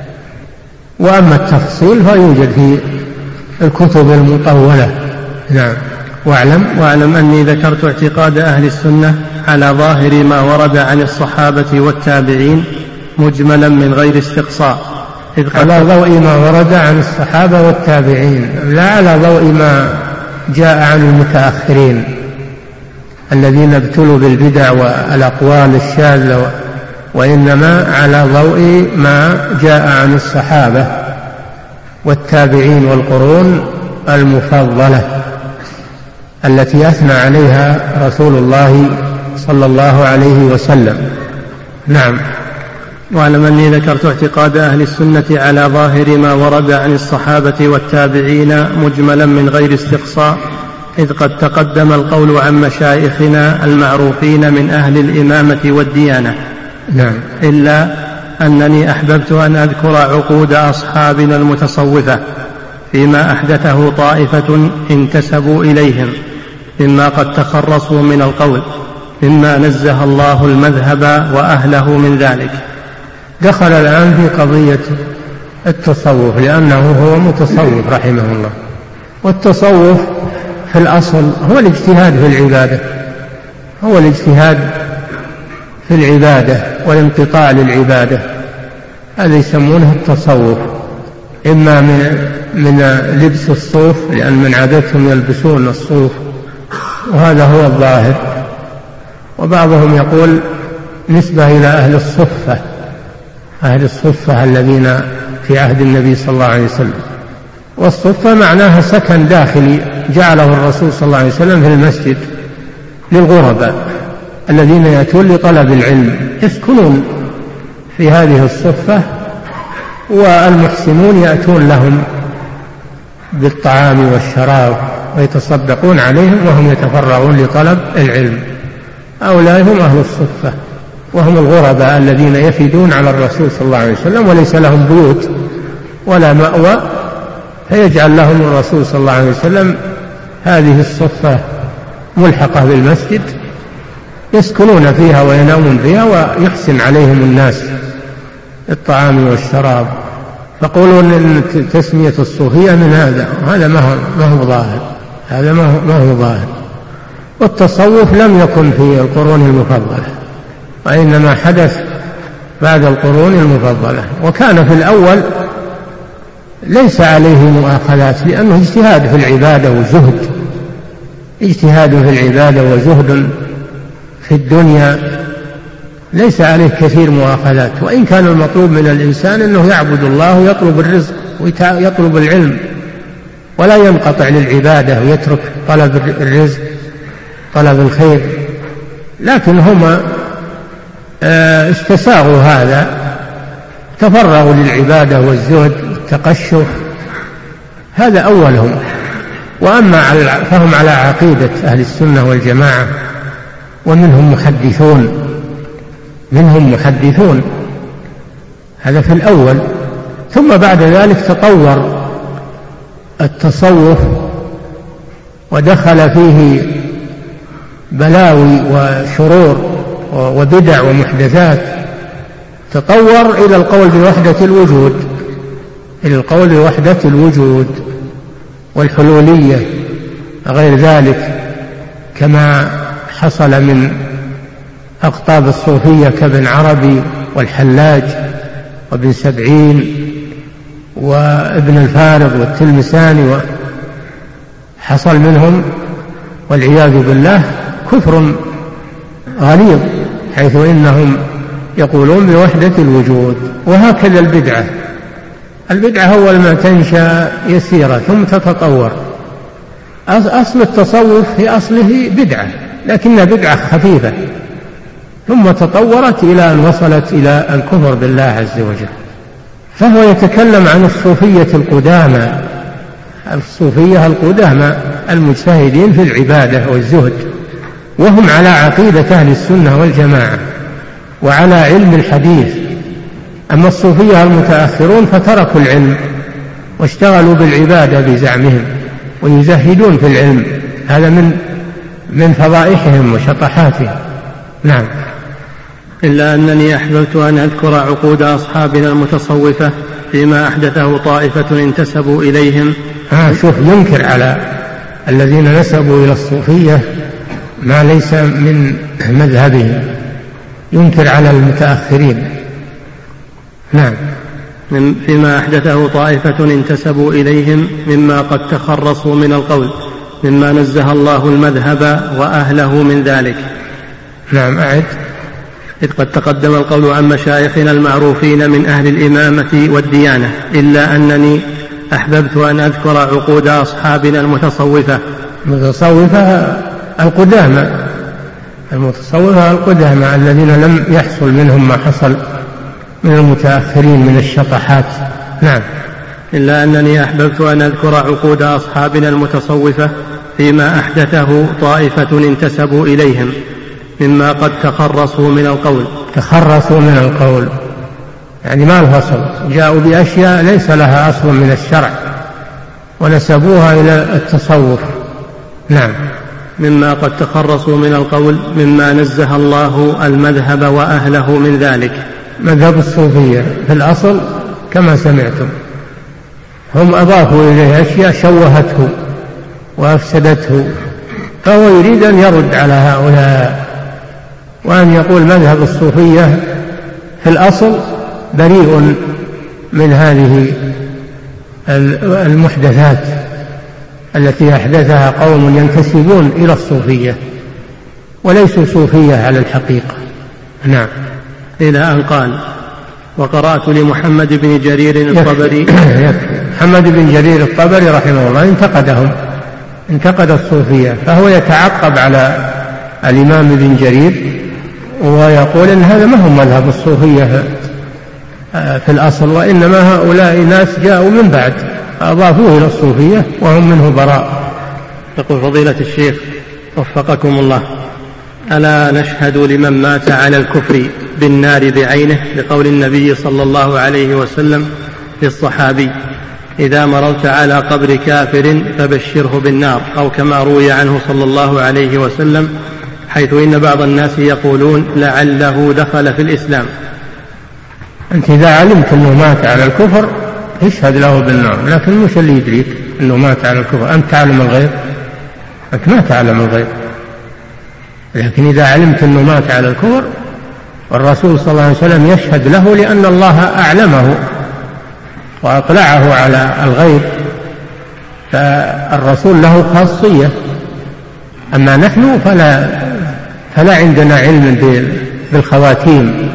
وأما التفصيل فيوجد في الكتب المطولة. نعم. واعلم, واعلم أني ذكرت اعتقاد أهل السنة على ظاهر ما ورد عن الصحابة والتابعين مجملا من غير استقصاء، على ضوء ما ورد عن الصحابة والتابعين، لا على ضوء ما جاء عن المتأخرين الذين ابتلوا بالبدع والأقوال الشاذة، وإنما على ضوء ما جاء عن الصحابة والتابعين والقرون المفضلة التي أثنى عليها رسول الله صلى الله عليه وسلم. نعم. واعلم أني ذكرت اعتقاد أهل السنة على ظاهر ما ورد عن الصحابة والتابعين مجملا من غير استقصاء، إذ قد تقدم القول عن مشايخنا المعروفين من أهل الإمامة والديانة. نعم. إلا أنني أحببت أن أذكر عقود أصحابنا المتصوفة فيما أحدثه طائفة انتسبوا إليهم مما قد تخرصوا من القول، مما نزه الله المذهب وأهله من ذلك. دخل الآن في قضية التصوف لأنه هو متصوف رحمه الله، والتصوف في الأصل هو الاجتهاد في العبادة، هو الاجتهاد في العبادة والانقطاع للعبادة، هذا يسمونه التصوف. إما من, من لبس الصوف، لأن من عادتهم يلبسون الصوف وهذا هو الظاهر، وبعضهم يقول نسبة إلى أهل الصفة، أهل الصفة الذين في عهد النبي صلى الله عليه وسلم. والصفة معناها سكن داخلي جعله الرسول صلى الله عليه وسلم في المسجد للغرباء الذين يأتون لطلب العلم، يسكنون في هذه الصفة، والمحسنون يأتون لهم بالطعام والشراب ويتصدقون عليهم وهم يتفرغون لطلب العلم. هؤلاء هم أهل الصفة، وهم الغرباء الذين يفدون على الرسول صلى الله عليه وسلم وليس لهم بيوت ولا مأوى، فيجعل لهم الرسول صلى الله عليه وسلم هذه الصفة ملحقة بالمسجد يسكنون فيها وينامون فيها، ويحسن عليهم الناس الطعام والشراب. فقولون إن تسمية الصوفية من هذا، هذا ما هو ظاهر، هذا ما هو ظاهر. والتصوف لم يكن في القرون المفضلة، وإنما حدث بعد القرون المفضلة، وكان في الأول ليس عليه مؤاخذات لأنه اجتهاد في العبادة وزهد، اجتهاد في العبادة وزهد في الدنيا، ليس عليه كثير مؤاخذات. وإن كان المطلوب من الإنسان أنه يعبد الله ويطلب الرزق ويطلب العلم ولا ينقطع للعبادة ويترك طلب الرزق طلب الخير، لكن هما استساغوا هذا، تفرغوا للعبادة والزهد والتقشف، هذا أولهم. وأما فهم على عقيدة أهل السنة والجماعة، ومنهم محدثون، منهم محدثون، هذا في الأول. ثم بعد ذلك تطور التصوف ودخل فيه بلاوي وشرور وبدع ومحدثات، تطور إلى القول بوحدة الوجود، إلى القول بوحدة الوجود والحلولية غير ذلك، كما حصل من أقطاب الصوفية كابن عربي والحلاج وابن سبعين وابن الفارض والتلمساني، حصل منهم والعياذ بالله كفر غليظ، حيث إنهم يقولون بوحدة الوجود. وهكذا البدعة، البدعة أول ما تنشأ يسيرة ثم تتطور. أصل التصوف في أصله بدعة، لكنها بدعة خفيفة، ثم تطورت إلى أن وصلت إلى الكفر بالله عز وجل. فهو يتكلم عن الصوفية القدامى، الصوفية القدامى المجتهدين في العبادة والزهد، وهم على عقيدة أهل السنة والجماعة وعلى علم الحديث. أما الصوفية المتأخرون فتركوا العلم واشتغلوا بالعبادة بزعمهم ويزهدون في العلم، هذا من من فضائحهم وشطحاتهم. نعم. إلا أنني أحببت أن أذكر عقود أصحابنا المتصوفة فيما أحدثه طائفة انتسبوا إليهم. آه شوف، ينكر على الذين نسبوا إلى الصوفية ما ليس من مذهبهم، ينكر على المتأخرين. نعم. من فيما أحدثه طائفة انتسبوا إليهم مما قد تخرصوا من القول مما نزه الله المذهب وأهله من ذلك. نعم أعد. إذ قد تقدم القول عن مشايخنا المعروفين من أهل الإمامة والديانة، إلا أنني أحببت أن أذكر عقود أصحابنا المتصوفة. المتصوفة القدامى، المتصوفة القدامى الذين لم يحصل منهم ما حصل من المتأخرين من الشطحات. نعم. إلا أنني أحببت أن أذكر عقود أصحابنا المتصوفة فيما أحدثه طائفة انتسبوا إليهم مما قد تخرصوا من القول. تخرصوا من القول يعني ما الفصل، جاءوا بأشياء ليس لها أصل من الشرع ونسبوها إلى التصوف. نعم. مما قد تخرصوا من القول مما نزه الله المذهب وأهله من ذلك. مذهب الصوفية في الأصل كما سمعتم هم أضافوا إليه أشياء شوهته وأفسدته، فهو يريد أن يرد على هؤلاء وأن يقول مذهب الصوفية في الأصل بريء من هذه المحدثات التي أحدثها قوم ينتسبون إلى الصوفية وليسوا صوفية على الحقيقة. نعم. إلى أن قال: وقرأت لمحمد بن جرير الطبري. محمد بن جرير الطبري رحمه الله انتقدهم، انتقد الصوفية، فهو يتعقب على الإمام ابن جرير ويقول إن هذا ما هو مذهب الصوفية في الأصل، وإنما هؤلاء ناس جاءوا من بعد أضافوه إلى الصوفية وهم منه براء. يقول فضيلة الشيخ وفقكم الله: ألا نشهد لمن مات على الكفر بالنار بعينه لقول النبي صلى الله عليه وسلم للصحابي: إذا مررت على قبر كافر فبشره بالنار، أو كما روي عنه صلى الله عليه وسلم حيث إن بعض الناس يقولون لعله دخل في الإسلام. أنت إذا علمت أنه مات على الكفر اشهد له بالنار، لكن مش اللي يدريك أنه مات على الكفر، أنت تعلم الغيب؟ أنت ما تعلم الغيب، لكن إذا علمت أنه مات على الكفر والرسول صلى الله عليه وسلم يشهد له لأن الله أعلمه وأطلعه على الغيب، فالرسول له خاصية. أما نحن فلا, فلا عندنا علم بالخواتيم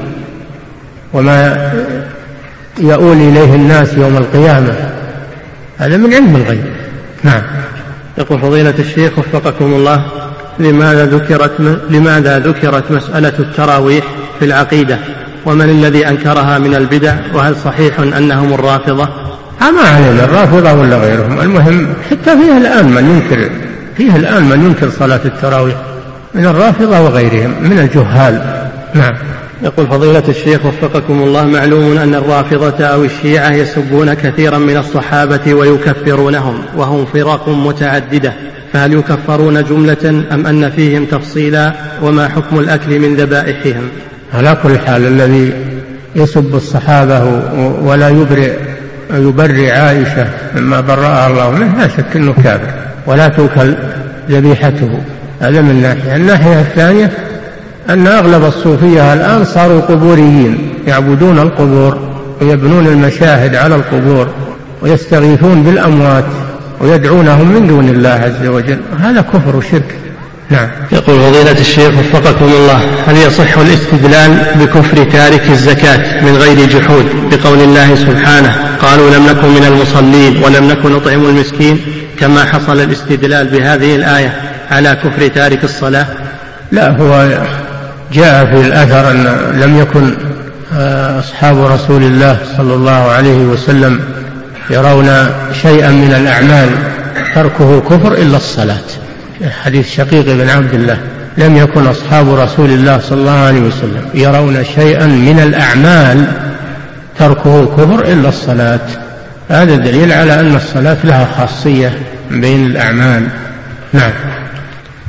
وما يؤول إليه الناس يوم القيامة، هذا من علم الغيب. نعم. يقول فضيلة الشيخ وفقكم الله: لماذا ذكرت, لماذا ذكرت مسألة التراويح في العقيدة، ومن الذي أنكرها من البدع، وهل صحيح أنهم الرافضة؟ ما علينا الرافضة ولا غيرهم، المهم حتى فيه الآن من ينكر، فيه الآن من ينكر صلاة التراويح من الرافضة وغيرهم من الجهال. نعم. يقول فضيلة الشيخ وفقكم الله: معلوم أن الرافضة أو الشيعة يسبون كثيرا من الصحابة ويكفرونهم، وهم فرق متعددة، فهل يكفرون جملة أم أن فيهم تفصيلا، وما حكم الأكل من ذبائحهم؟ على كل حال الذي يسب الصحابة ولا يبرئ يبرئ عائشة مما برأها الله منه لا شك أنه كافر ولا توكل ذبيحته. هذا من ناحية. الناحية الثانية أن أغلب الصوفية الآن صاروا قبوريين، يعبدون القبور ويبنون المشاهد على القبور ويستغيثون بالأموات ويدعونهم من دون الله عز وجل، هذا كفر وشرك. نعم. يقول فضيلة الشيخ وفقكم الله: هل يصح الاستدلال بكفر تارك الزكاة من غير جحود بقول الله سبحانه: قالوا لم نكن من المصلين ولم نكن نطعم المسكين، كما حصل الاستدلال بهذه الآية على كفر تارك الصلاة؟ لا، هو جاء في الأثر أن لم يكن أصحاب رسول الله صلى الله عليه وسلم يرون شيئا من الأعمال تركه كفر إلا الصلاة، حديث شقيق بن عبد الله: لم يكن أصحاب رسول الله صلى الله عليه وسلم يرون شيئا من الأعمال تركه كفر إلا الصلاة. هذا دليل على أن الصلاة لها خاصية بين الأعمال. نعم.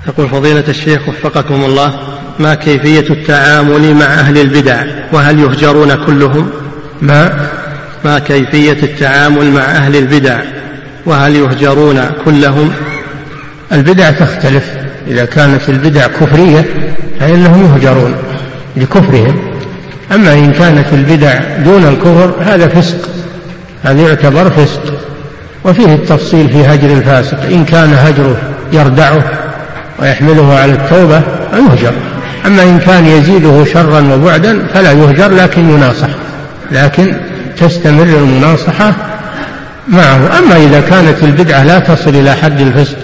يقول فضيلة الشيخ وفقكم الله: ما كيفية التعامل مع أهل البدع، وهل يهجرون كلهم؟ ما ما كيفية التعامل مع أهل البدع، وهل يهجرون كلهم؟ البدع تختلف، إذا كانت البدع كفرية فإنهم يهجرون لكفرهم، أما إن كانت البدع دون الكفر هذا فسق، هذا يعتبر فسق. وفيه التفصيل في هجر الفاسق، إن كان هجره يردعه ويحمله على التوبة يهجر، أما إن كان يزيده شرا وبعدا فلا يهجر، لكن يناصح، لكن تستمر المناصحة معه. أما إذا كانت البدعة لا تصل إلى حد الفسق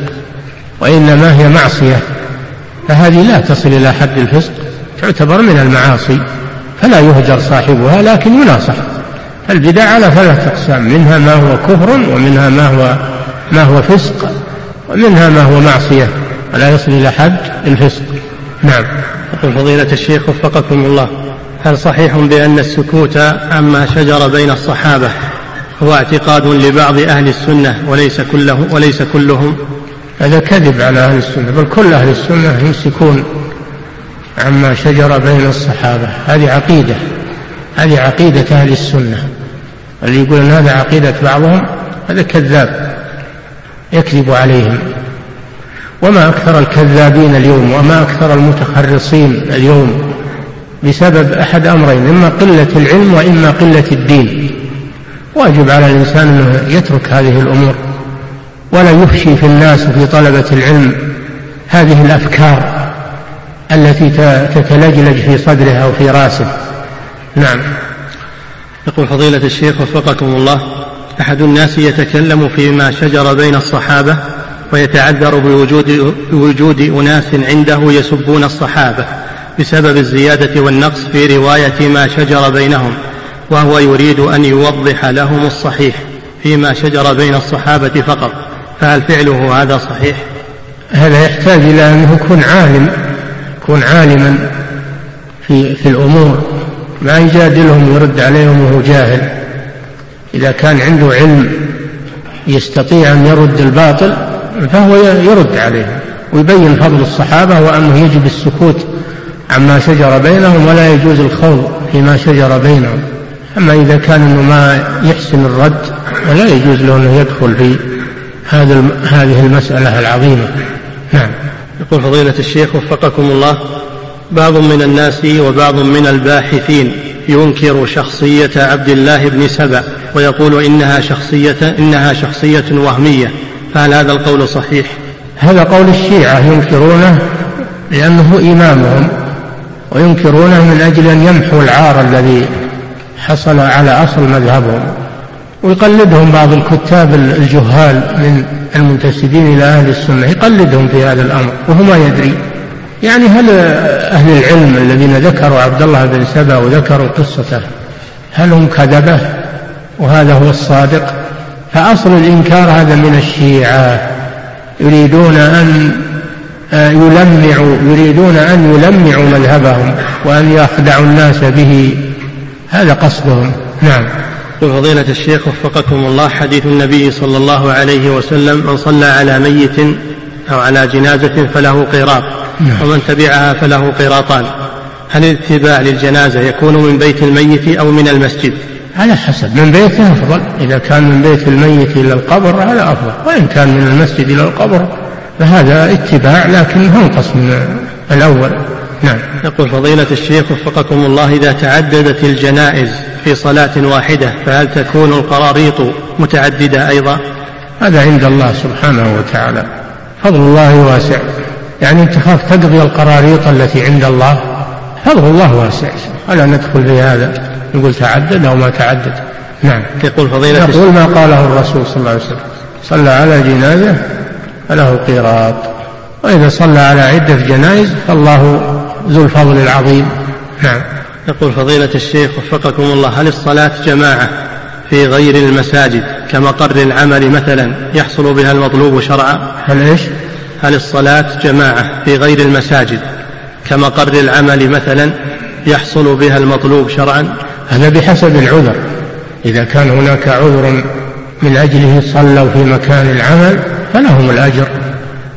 وإنما هي معصية فهذه لا تصل إلى حد الفسق، تعتبر من المعاصي، فلا يهجر صاحبها لكن يناصح. البدع على ثلاثة أقسام: منها ما هو كفر، ومنها ما هو ما هو فسق، ومنها ما هو معصية ولا يصل إلى حد الفسق. نعم. يقول فضيلة الشيخ وفقكم الله: هل صحيح بأن السكوت عما شجر بين الصحابة هو اعتقاد لبعض أهل السنة وليس كله وليس كلهم؟ هذا كذب على أهل السنة، بل كل أهل السنة يمسكون عما شجر بين الصحابة. هذه عقيدة هذه عقيدة أهل السنة. اللي يقول أن هذا عقيدة بعضهم هذا كذاب يكذب عليهم. وما أكثر الكذابين اليوم وما أكثر المتخرصين اليوم بسبب أحد أمرين: إما قلة العلم وإما قلة الدين. واجب على الإنسان أنه يترك هذه الأمور ولا يفشي في الناس وفي طلبة العلم هذه الأفكار التي تتلجلج في صدره أو في راسه. نعم. يقول فضيلة الشيخ وفقكم الله: أحد الناس يتكلم فيما شجر بين الصحابة ويتعذر بوجود, بوجود أناس عنده يسبون الصحابة بسبب الزيادة والنقص في رواية ما شجر بينهم، وهو يريد أن يوضح لهم الصحيح فيما شجر بين الصحابة فقط، فهل فعله هذا صحيح؟ هذا يحتاج إلى أنه يكون عالم يكون عالما في, في الأمور، ما يجادلهم ويرد عليهم وهو جاهل. إذا كان عنده علم يستطيع أن يرد الباطل فهو يرد عليهم ويبين فضل الصحابة وأنه يجب السكوت عما شجر بينهم ولا يجوز الخوض فيما شجر بينهم. أما إذا كان أنه ما يحسن الرد ولا يجوز له أنه يدخل في هذه المسألة العظيمة. نعم. يقول فضيلة الشيخ وفقكم الله: بعض من الناس وبعض من الباحثين ينكر شخصية عبد الله بن سبأ ويقول إنها شخصية, إنها شخصية وهمية، فهل هذا القول صحيح؟ هذا قول الشيعة، ينكرونه لأنه إمامهم، وينكرونه من أجل أن يمحوا العار الذي حصل على أصل مذهبهم. ويقلدهم بعض الكتاب الجهال من المنتسبين إلى أهل السنة، يقلدهم في هذا الأمر وهو ما يدري. يعني هل أهل العلم الذين ذكروا عبد الله بن سبأ وذكروا قصته هل هم كذبة وهذا هو الصادق؟ فأصل الإنكار هذا من الشيعة، يريدون أن يلمعوا يريدون أن يلمعوا مذهبهم وأن يخدعوا الناس به، هذا قصدهم. نعم. فضيلة الشيخ وفقكم الله: حديث النبي صلى الله عليه وسلم: من صلى على ميت أو على جنازة فله قيراط، ومن تبعها فله قيراطان. هل الاتباع للجنازة يكون من بيت الميت أو من المسجد؟ على حسب، من بيته أفضل، إذا كان من بيت الميت إلى القبر هذا أفضل، وإن كان من المسجد إلى القبر فهذا اتباع لكن ينقص من الأول. نعم. يقول فضيلة الشيخ وفقكم الله: إذا تعددت الجنائز في صلاة واحدة فهل تكون القراريط متعددة أيضا؟ هذا عند الله سبحانه وتعالى، فضل الله واسع. يعني انت تخاف تقضي القراريط التي عند الله، فضل الله واسع، ولا ندخل في هذا نقول تعدد أو ما تعدد. نعم. يقول فضيلة يقول ما قاله الرسول صلى الله عليه وسلم: صلى على جنازة فله قيراط، وإذا صلى على عدة جنائز فالله ذو الفضل العظيم. نعم. يقول فضيلة الشيخ وفقكم الله: هل الصلاة جماعة في غير المساجد كمقر العمل مثلا يحصل بها المطلوب شرعا؟ هل إيش؟ هل الصلاة جماعة في غير المساجد كمقر العمل مثلا يحصل بها المطلوب شرعا؟ هذا بحسب العذر، إذا كان هناك عذر من أجله صلوا في مكان العمل فلهم الأجر،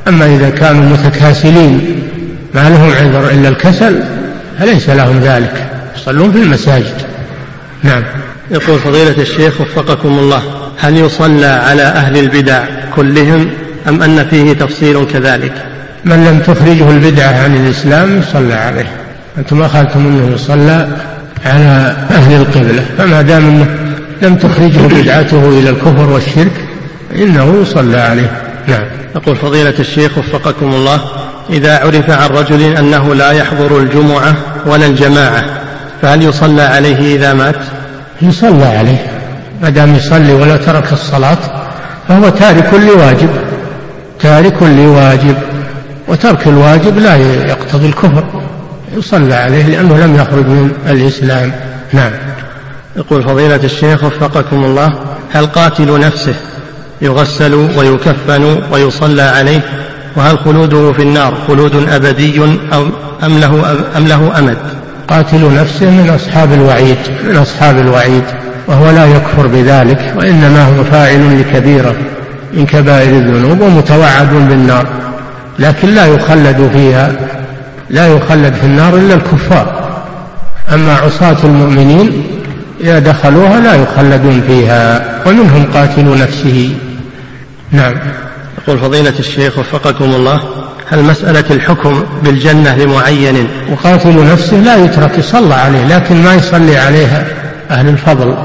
أما إذا كانوا متكاسلين ما لهم عذر إلا الكسل فليس لهم ذلك، يصلون في المساجد. نعم. يقول فضيلة الشيخ وفقكم الله: هل يصلى على أهل البدع كلهم أم أن فيه تفصيل كذلك؟ من لم تخرجه البدعة عن الإسلام يصلى عليه. أنتم أخذتم أنه يصلى على أهل القبلة، فما دام أنه لم تخرجه بدعته إلى الكفر والشرك إنه يصلى عليه. نعم. يقول فضيلة الشيخ وفقكم الله: إذا عرف عن رجل أنه لا يحضر الجمعة ولا الجماعة فهل يصلى عليه إذا مات؟ يصلى عليه ما دام يصلي ولا ترك الصلاة فهو تارك لواجب، تارك لواجب، وترك الواجب لا يقتضي الكفر، يصلى عليه لأنه لم يخرج من الإسلام. نعم. يقول فضيلة الشيخ وفقكم الله: هل قاتل نفسه يغسل ويكفن ويصلى عليه؟ وهل خلوده في النار خلود أبدي أو أم له, أم له أمد؟ قاتل نفسه من أصحاب الوعيد، من أصحاب الوعيد، وهو لا يكفر بذلك، وإنما هو فاعل لكبيرة من كبائر الذنوب ومتوعد بالنار، لكن لا يخلد فيها، لا يخلد في النار إلا الكفار. أما عصاة المؤمنين إذا دخلوها لا يخلدون فيها، ومنهم قاتل نفسه. نعم. يقول فضيلة الشيخ وفقكم الله: هل مسألة الحكم بالجنة لمعين؟ وقاتل نفسه لا يترك، يصلى عليه، لكن ما يصلي عليها أهل الفضل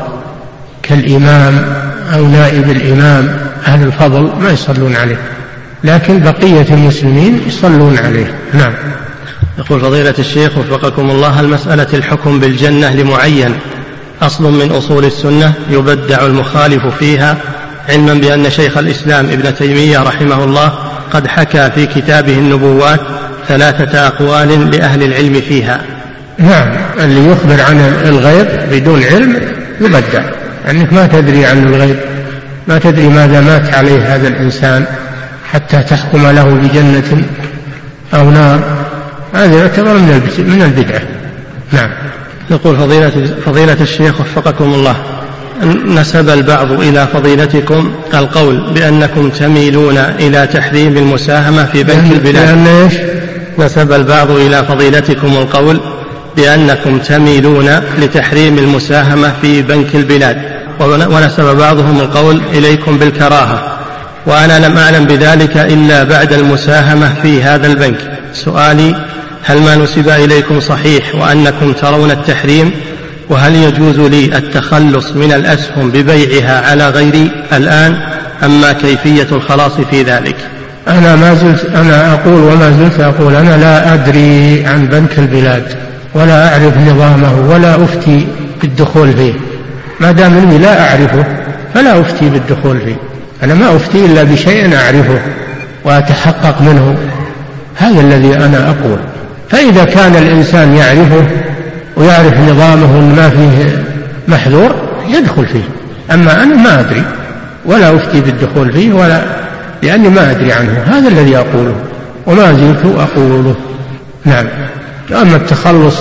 كالإمام أو نائب الإمام، أهل الفضل ما يصلون عليه، لكن بقية المسلمين يصلون عليه. نعم. يقول فضيلة الشيخ وفقكم الله: هل مسألة الحكم بالجنة لمعين أصل من أصول السنة يبدع المخالف فيها، علما بأن شيخ الإسلام ابن تيمية رحمه الله قد حكى في كتابه النبوات ثلاثة أقوال لأهل العلم فيها؟ نعم. اللي يخبر عن الغيب بدون علم يبدع، أنك ما تدري عن الغيب، ما تدري ماذا مات عليه هذا الإنسان حتى تحكم له بجنة أو نار، هذا يعتبر من البدعة. نعم. يقول فضيلة, فضيلة الشيخ وفقكم الله: نسب البعض إلى فضيلتكم القول بأنكم تميلون إلى تحريم المساهمة في بنك البلاد. نسب البعض إلى فضيلتكم القول بأنكم تميلون لتحريم المساهمة في بنك البلاد، ونسب بعضهم القول إليكم بالكراهة، وأنا لم أعلم بذلك إلا بعد المساهمة في هذا البنك. سؤالي: هل ما نسب إليكم صحيح وأنكم ترون التحريم؟ وهل يجوز لي التخلص من الأسهم ببيعها على غيري الآن، أما كيفية الخلاص في ذلك؟ أنا ما زلت أنا أقول وما زلت أقول أنا لا أدري عن بنك البلاد ولا أعرف نظامه ولا أفتي بالدخول فيه، ما دام أني لا أعرفه فلا أفتي بالدخول فيه. أنا ما أفتي إلا بشيء أعرفه وأتحقق منه، هذا الذي أنا أقول. فإذا كان الإنسان يعرفه ويعرف نظامه ما فيه محذور يدخل فيه، أما أنا ما أدري ولا أفتي بالدخول فيه ولا، لأني ما أدري عنه، هذا الذي أقوله وما زلت أقوله. نعم. أما التخلص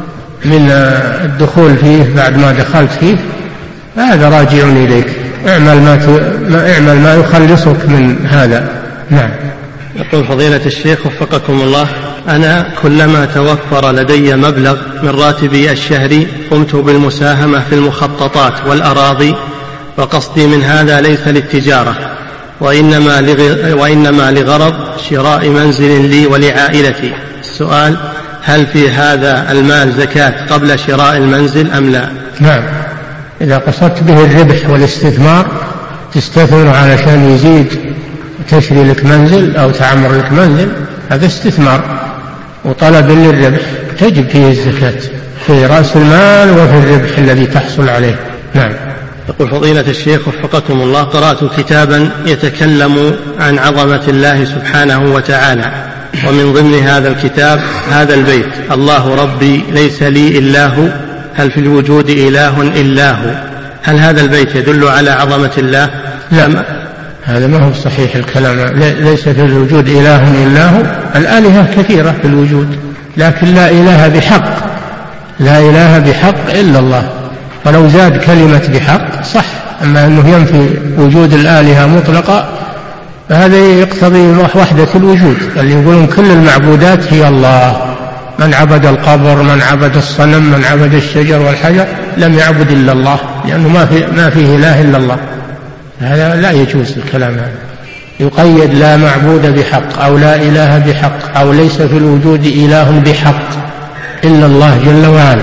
من الدخول فيه بعد ما دخلت فيه هذا راجع إليك، اعمل ما, اعمل ما يخلصك من هذا. نعم. يقول فضيلة الشيخ وفقكم الله: أنا كلما توفر لدي مبلغ من راتبي الشهري قمت بالمساهمة في المخططات والأراضي، وقصدي من هذا ليس للتجارة وإنما, لغ... وإنما لغرض شراء منزل لي ولعائلتي. السؤال: هل في هذا المال زكاة قبل شراء المنزل أم لا؟ نعم. إذا قصدت به الربح والاستثمار، تستثمر علشان يزيد تشري لك منزل أو تعمر لك منزل، هذا استثمار وطلب للربح تجب فيه الزكاة في رأس المال وفي الربح الذي تحصل عليه. نعم. يقول فضيلة الشيخ وفقكم الله: قرأت كتابا يتكلم عن عظمة الله سبحانه وتعالى، ومن ضمن هذا الكتاب هذا البيت: الله ربي ليس لي إلا هو، هل في الوجود إله إلا هو. هل هذا البيت يدل على عظمة الله؟ لا، هذا ما هو صحيح الكلام. ليس في الوجود إله إلا هو، الآلهة كثيرة في الوجود لكن لا إله بحق، لا إله بحق إلا الله. فلو زاد كلمة بحق صح، أما أنه ينفي وجود الآلهة مطلقة فهذا يقتضي وحدة الوجود، اللي يقولون كل المعبودات هي الله، من عبد القبر، من عبد الصنم، من عبد الشجر والحجر لم يعبد إلا الله، لأنه ما في ما فيه إله إلا الله. هذا لا يجوز الكلام هذا. يقيد لا معبود بحق أو لا إله بحق أو ليس في الوجود إله بحق إلا الله جل وعلا،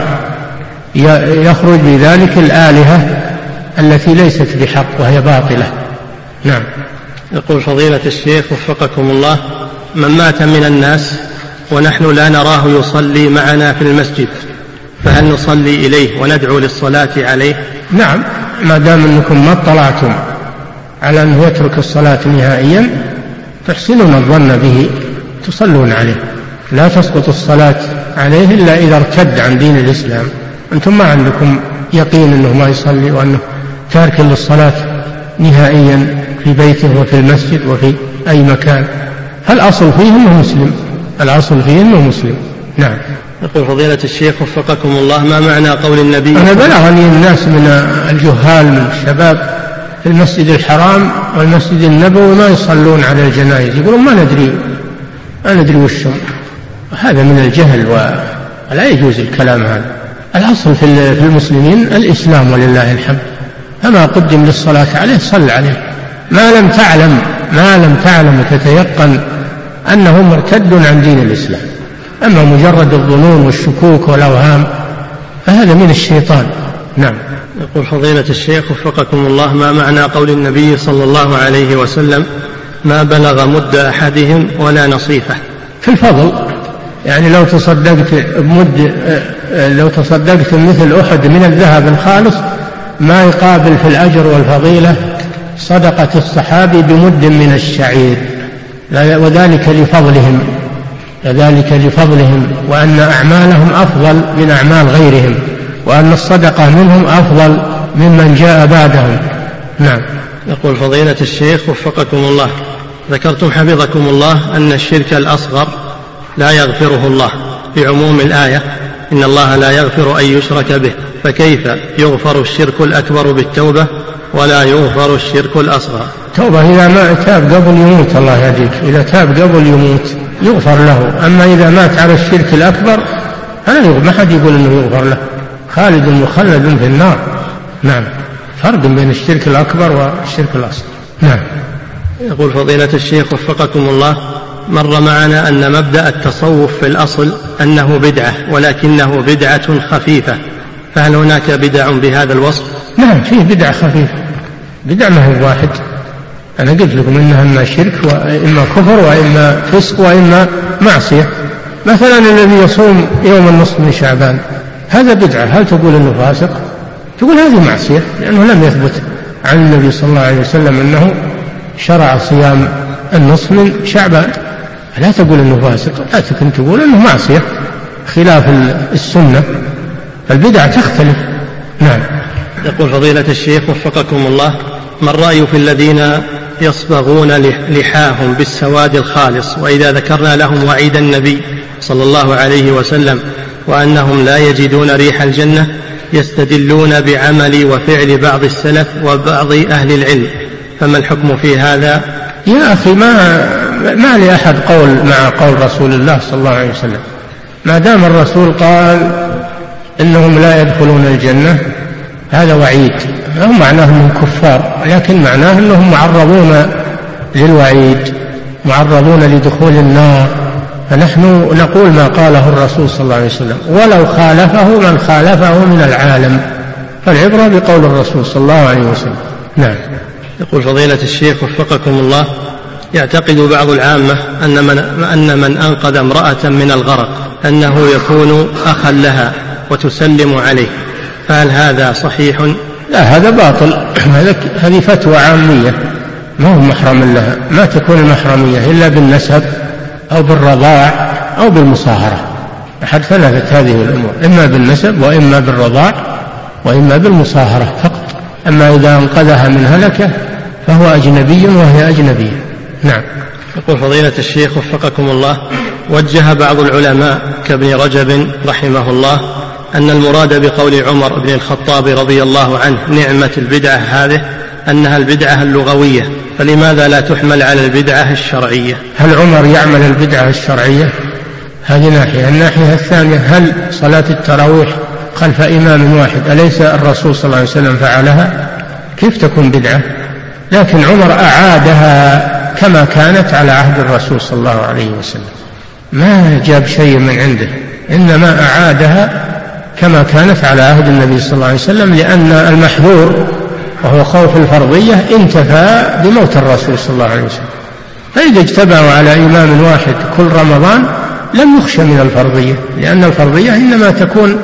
يخرج بذلك الآلهة التي ليست بحق وهي باطلة. نعم. يقول فضيلة الشيخ وفقكم الله: من مات من الناس ونحن لا نراه يصلي معنا في المسجد فهل نصلي إليه وندعو للصلاة عليه؟ نعم، ما دام أنكم ما اطلعتم على أنه يترك الصلاة نهائيا تحسنون الظن به تصلون عليه، لا تسقط الصلاة عليه إلا إذا ارتد عن دين الإسلام. أنتم ما عندكم يقين أنه ما يصلي وأنه تارك للصلاة نهائيا في بيته وفي المسجد وفي أي مكان، الأصل فيه أنه مسلم، الأصل فيه أنه مسلم. نعم. يقول فضيلة الشيخ وفقكم الله: ما معنى قول النبي؟ أنا بلغني الناس من الجهال من الشباب في المسجد الحرام والمسجد النبوي ما يصلون على الجنائز، يقولون ما ندري ما ندري وشهم. هذا من الجهل ولا يجوز الكلام هذا. الأصل في المسلمين الإسلام ولله الحمد، فما قدم للصلاة عليه صل عليه، ما لم تعلم ما لم تعلم وتتيقن أنه مرتد عن دين الإسلام. أما مجرد الظنون والشكوك والأوهام فهذا من الشيطان. نعم. يقول فضيلة الشيخ وفقكم الله: ما معنى قول النبي صلى الله عليه وسلم: ما بلغ مد أحدهم ولا نصيفه؟ في الفضل، يعني لو تصدقت بمد لو تصدقت مثل أحد من الذهب الخالص ما يقابل في الأجر والفضيلة صدقة الصحابي بمد من الشعير، وذلك لفضلهم ذلك لفضلهم وأن أعمالهم أفضل من أعمال غيرهم، وأن الصدقة منهم أفضل ممن جاء بعدهم. نعم. يقول فضيلة الشيخ وفقكم الله: ذكرتم حفظكم الله أن الشرك الأصغر لا يغفره الله في عموم الآية إن الله لا يغفر أن يشرك به، فكيف يغفر الشرك الأكبر بالتوبة ولا يغفر الشرك الأصغر؟ توبة إذا ما تاب قبل يموت، الله يهديك، إذا تاب قبل يموت يغفر له، أما إذا مات على الشرك الأكبر فلا يغفر، ما حد يقول أنه يغفر له، خالد مخلد في النار. نعم. فرق بين الشرك الأكبر والشرك الأصغر. نعم. يقول فضيلة الشيخ وفقكم الله: مر معنا أن مبدأ التصوف في الأصل أنه بدعة ولكنه بدعة خفيفة، فهل هناك بدع بهذا الوصف؟ نعم، فيه بدعة خفيفة، بدع ما هو واحد. أنا قلت لكم إنها إما شرك وإما كفر وإما فسق وإما معصية. مثلا الذي يصوم يوم النصف من شعبان هذا بدعة، هل تقول إنه فاسق؟ تقول هذه معصية، لأنه لم يثبت عن النبي صلى الله عليه وسلم أنه شرع صيام النصف من شعبان، لا تقول إنه فاسق، لكن تقول إنه معصية خلاف السنة. البدع تختلف. نعم. يقول فضيلة الشيخ وفقكم الله: ما الرأي في الذين يصبغون لحاهم بالسواد الخالص، وإذا ذكرنا لهم وعيد النبي صلى الله عليه وسلم وأنهم لا يجدون ريح الجنة يستدلون بعمل وفعل بعض السلف وبعض أهل العلم، فما الحكم في هذا؟ يا أخي، ما ما لأحد قول مع قول رسول الله صلى الله عليه وسلم، ما دام الرسول قال إنهم لا يدخلون الجنة هذا وعيد، هو معناه أنهم كفار، لكن معناه أنهم معرضون للوعيد، معرضون لدخول النار. فنحن نقول ما قاله الرسول صلى الله عليه وسلم، ولو خالفه من خالفه من العالم، فالعبرة بقول الرسول صلى الله عليه وسلم. نعم. يقول فضيلة الشيخ وفقكم الله: يعتقد بعض العامة أن من, أن من أنقذ امرأة من الغرق أنه يكون أخا لها وتسلم عليه، فهل هذا صحيح؟ لا، هذا باطل، هذه فتوى عامية، ما هو محرم لها، ما تكون المحرمية إلا بالنسب أو بالرضاع أو بالمصاهرة، أحد ثلاثة هذه الأمور، إما بالنسب وإما بالرضاع وإما بالمصاهرة فقط. أما إذا أنقذها من هلكة فهو أجنبي وهي أجنبية. نعم. يقول فضيلة الشيخ وفقكم الله: وجه بعض العلماء كابن رجب رحمه الله أن المراد بقول عمر بن الخطاب رضي الله عنه نعمة البدعة هذه أنها البدعة اللغوية، فلماذا لا تحمل على البدعة الشرعية؟ هل عمر يعمل البدعة الشرعية؟ هذه ناحية. الناحية الثانية، هل صلاة التراويح خلف إمام واحد أليس الرسول صلى الله عليه وسلم فعلها؟ كيف تكون بدعة؟ لكن عمر أعادها كما كانت على عهد الرسول صلى الله عليه وسلم، ما جاب شيء من عنده، إنما أعادها كما كانت على عهد النبي صلى الله عليه وسلم، لأن المحذور وهو خوف الفرضية انتفى بموت الرسول صلى الله عليه وسلم. فإذا اجتمعوا على إمام واحد كل رمضان لم يخشى من الفرضية، لأن الفرضية إنما تكون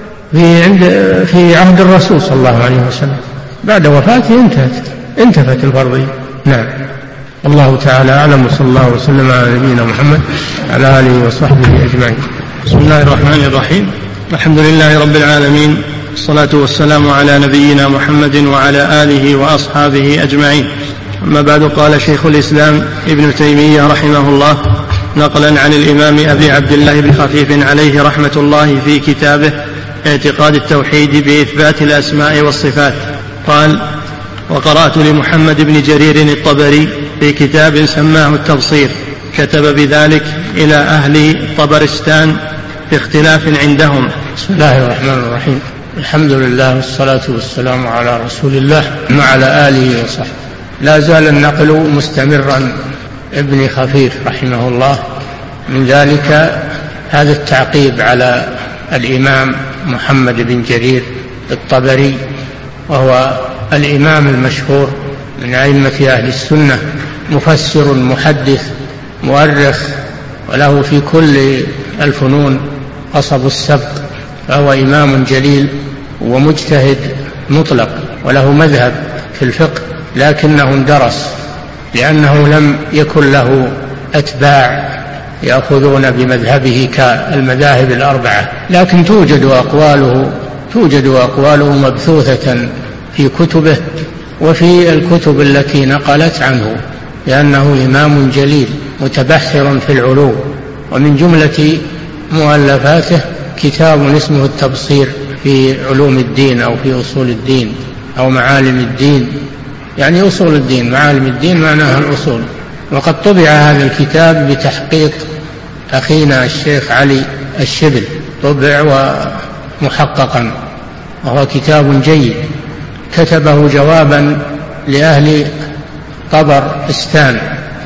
في, عند في عهد الرسول صلى الله عليه وسلم، بعد وفاته انتهت انتفت الفرضية. نعم. الله تعالى أعلم، وصلى الله وسلم على نبينا محمد على آله وصحبه أجمعين. بسم الله الرحمن الرحيم. الحمد لله رب العالمين، والصلاة والسلام على نبينا محمد وعلى آله وأصحابه أجمعين. أما بعد، قال شيخ الإسلام ابن تيمية رحمه الله نقلا عن الإمام أبي عبد الله بن خفيف عليه رحمة الله في كتابه اعتقاد التوحيد بإثبات الأسماء والصفات، قال: وقرأت لمحمد بن جرير الطبري في كتاب سماه التبصير، كتب بذلك إلى أهل طبرستان في اختلاف عندهم. بسم الله الرحمن الرحيم. الحمد لله والصلاة والسلام على رسول الله وعلى آله وصحبه. لا زال النقل مستمرا ابن خفيف رحمه الله، من ذلك هذا التعقيب على الإمام محمد بن جرير الطبري، وهو الإمام المشهور من أئمة أهل السنة، مفسر محدث مؤرخ، وله في كل الفنون قصب السبق، فهو إمام جليل ومجتهد مطلق، وله مذهب في الفقه، لكنه اندرس لأنه لم يكن له أتباع يأخذون بمذهبه كالمذاهب الأربعة، لكن توجد أقواله توجد أقواله مبثوثة في كتبه وفي الكتب التي نقلت عنه، لأنه إمام جليل متبحر في العلوم. ومن جملة مؤلفاته كتاب اسمه التبصير في علوم الدين أو في أصول الدين أو معالم الدين، يعني أصول الدين، معالم الدين معناها الأصول. وقد طبع هذا الكتاب بتحقيق أخينا الشيخ علي الشبل، طبع ومحققا، وهو كتاب جيد، كتبه جوابا لأهل طبرستان،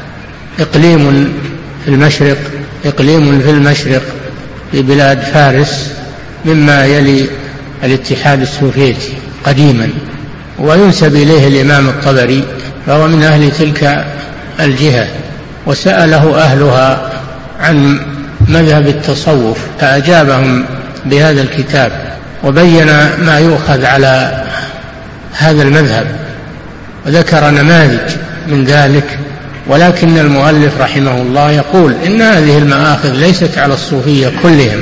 إقليم في المشرق إقليم في المشرق في بلاد فارس، مما يلي الاتحاد السوفيتي قديما، وينسب إليه الإمام الطبري، فهو من أهل تلك الجهة. وسأله أهلها عن مذهب التصوف فأجابهم بهذا الكتاب، وبين ما يؤخذ على هذا المذهب، وذكر نماذج من ذلك. ولكن المؤلف رحمه الله يقول إن هذه المآخذ ليست على الصوفية كلهم،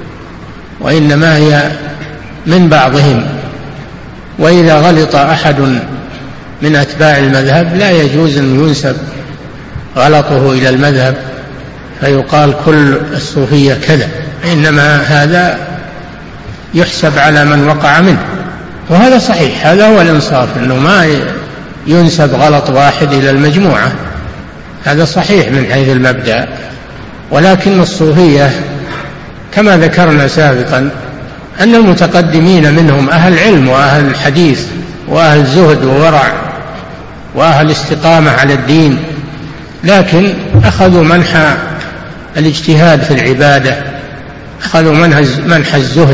وإنما هي من بعضهم، وإذا غلط أحد من أتباع المذهب لا يجوز أن ينسب غلطه إلى المذهب فيقال كل الصوفية كذا، إنما هذا يحسب على من وقع منه، وهذا صحيح، هذا هو الإنصاف، أنه ما ينسب غلط واحد إلى المجموعة، هذا صحيح من حيث المبدأ. ولكن الصوفية كما ذكرنا سابقا أن المتقدمين منهم أهل علم وأهل الحديث وأهل زهد وورع وأهل استقامة على الدين، لكن أخذوا منحى الاجتهاد في العبادة، أخذوا منحى الزهد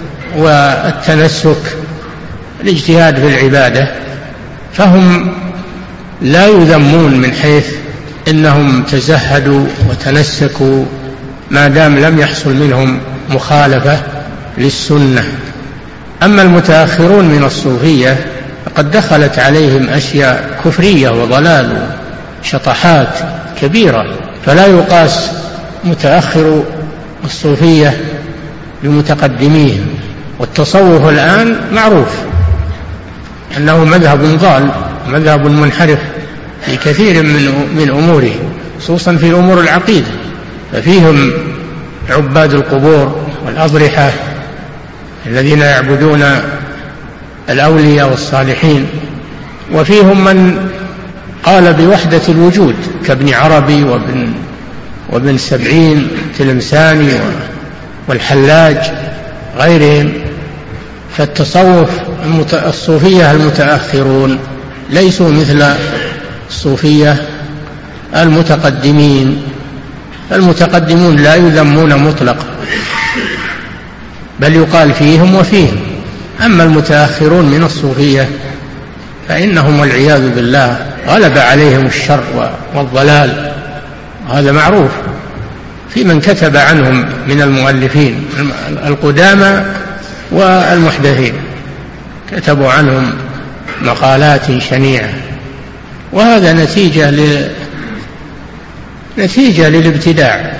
والتنسك، الاجتهاد في العبادة، فهم لا يذمون من حيث إنهم تزهدوا وتنسكوا ما دام لم يحصل منهم مخالفة للسنة. أما المتأخرون من الصوفية فقد دخلت عليهم أشياء كفرية وضلال وشطحات كبيرة، فلا يقاس متأخر الصوفية بمتقدميهم. والتصوف الآن معروف أنه مذهب ضال، مذهب منحرف في كثير من من أموره، خصوصا في أمور العقيدة، ففيهم عباد القبور والأضرحة الذين يعبدون الأولياء والصالحين، وفيهم من قال بوحدة الوجود كابن عربي وابن, وابن سبعين تلمساني والحلاج غيرهم. فالتصوف الصوفية المتأخرون ليسوا مثل الصوفية المتقدمين. المتقدمون لا يذمون مطلقا بل يقال فيهم وفيهم. أما المتأخرون من الصوفية فإنهم والعياذ بالله غلب عليهم الشر والضلال، هذا معروف في من كتب عنهم من المؤلفين القدامى والمحدثين، كتبوا عنهم مقالات شنيعة، وهذا نتيجة ل... نتيجة للابتداع.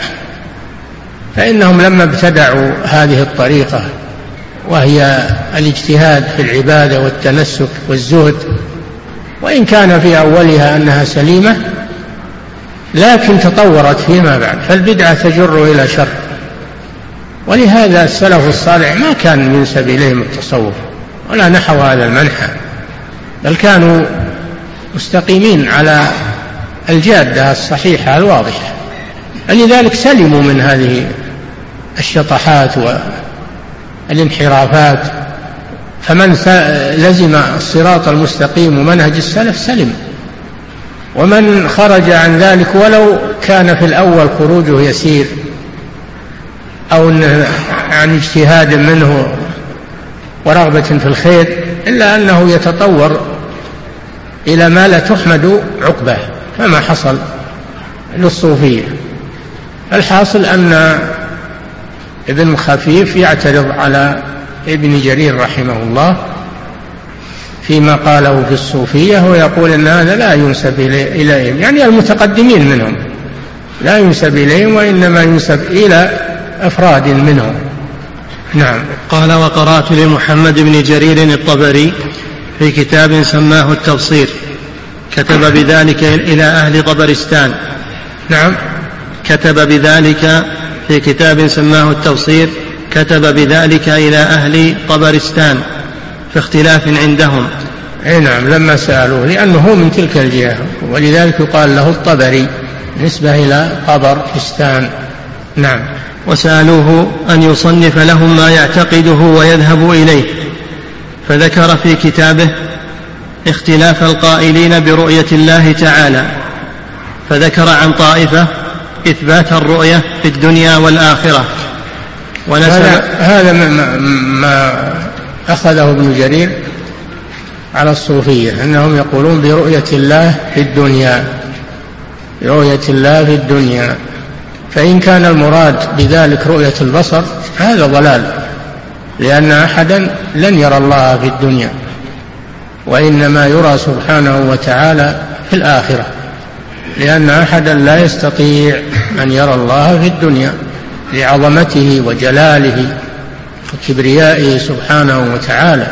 فإنهم لما ابتدعوا هذه الطريقة وهي الاجتهاد في العبادة والتنسك والزهد، وإن كان في أولها أنها سليمة لكن تطورت فيما بعد، فالبدعة تجر إلى شر. ولهذا السلف الصالح ما كان ينسب إليهم التصوف ولا نحو هذا المنحى، بل كانوا مستقيمين على الجادة الصحيحة الواضحة، لذلك سلموا من هذه الشطحات والانحرافات. فمن لزم الصراط المستقيم ومنهج السلف سلم، ومن خرج عن ذلك ولو كان في الأول خروجه يسير أو عن اجتهاد منه ورغبة في الخير، إلا أنه يتطور إلى ما لا تحمد عقباه كما حصل للصوفية. الحاصل أن ابن خفيف يعترض على ابن جرير رحمه الله فيما قاله في الصوفية، ويقول أن هذا لا ينسب إليهم، يعني المتقدمين منهم لا ينسب إليهم وإنما ينسب إلى أفراد منهم. نعم. قال: وقرأت لمحمد بن جرير الطبري في كتاب سماه التبصير، كتب بذلك إلى أهل طبرستان. نعم. كتب بذلك في كتاب سماه التبصير، كتب بذلك إلى أهل طبرستان في اختلاف عندهم. أي نعم، لما سألوه لأنه هو من تلك الجهة، ولذلك يقال له الطبري نسبة إلى طبرستان. نعم. وسألوه أن يصنف لهم ما يعتقده ويذهب إليه، فذكر في كتابه اختلاف القائلين برؤية الله تعالى، فذكر عن طائفة إثبات الرؤية في الدنيا والآخرة. هذا, هذا ما, ما أخذه ابن جرير على الصوفية، أنهم يقولون برؤية الله في الدنيا، برؤية الله في الدنيا. فإن كان المراد بذلك رؤية البصر هذا ضلال، لأن أحدا لن يرى الله في الدنيا، وإنما يرى سبحانه وتعالى في الآخرة، لأن أحدا لا يستطيع أن يرى الله في الدنيا لعظمته وجلاله وكبريائه سبحانه وتعالى.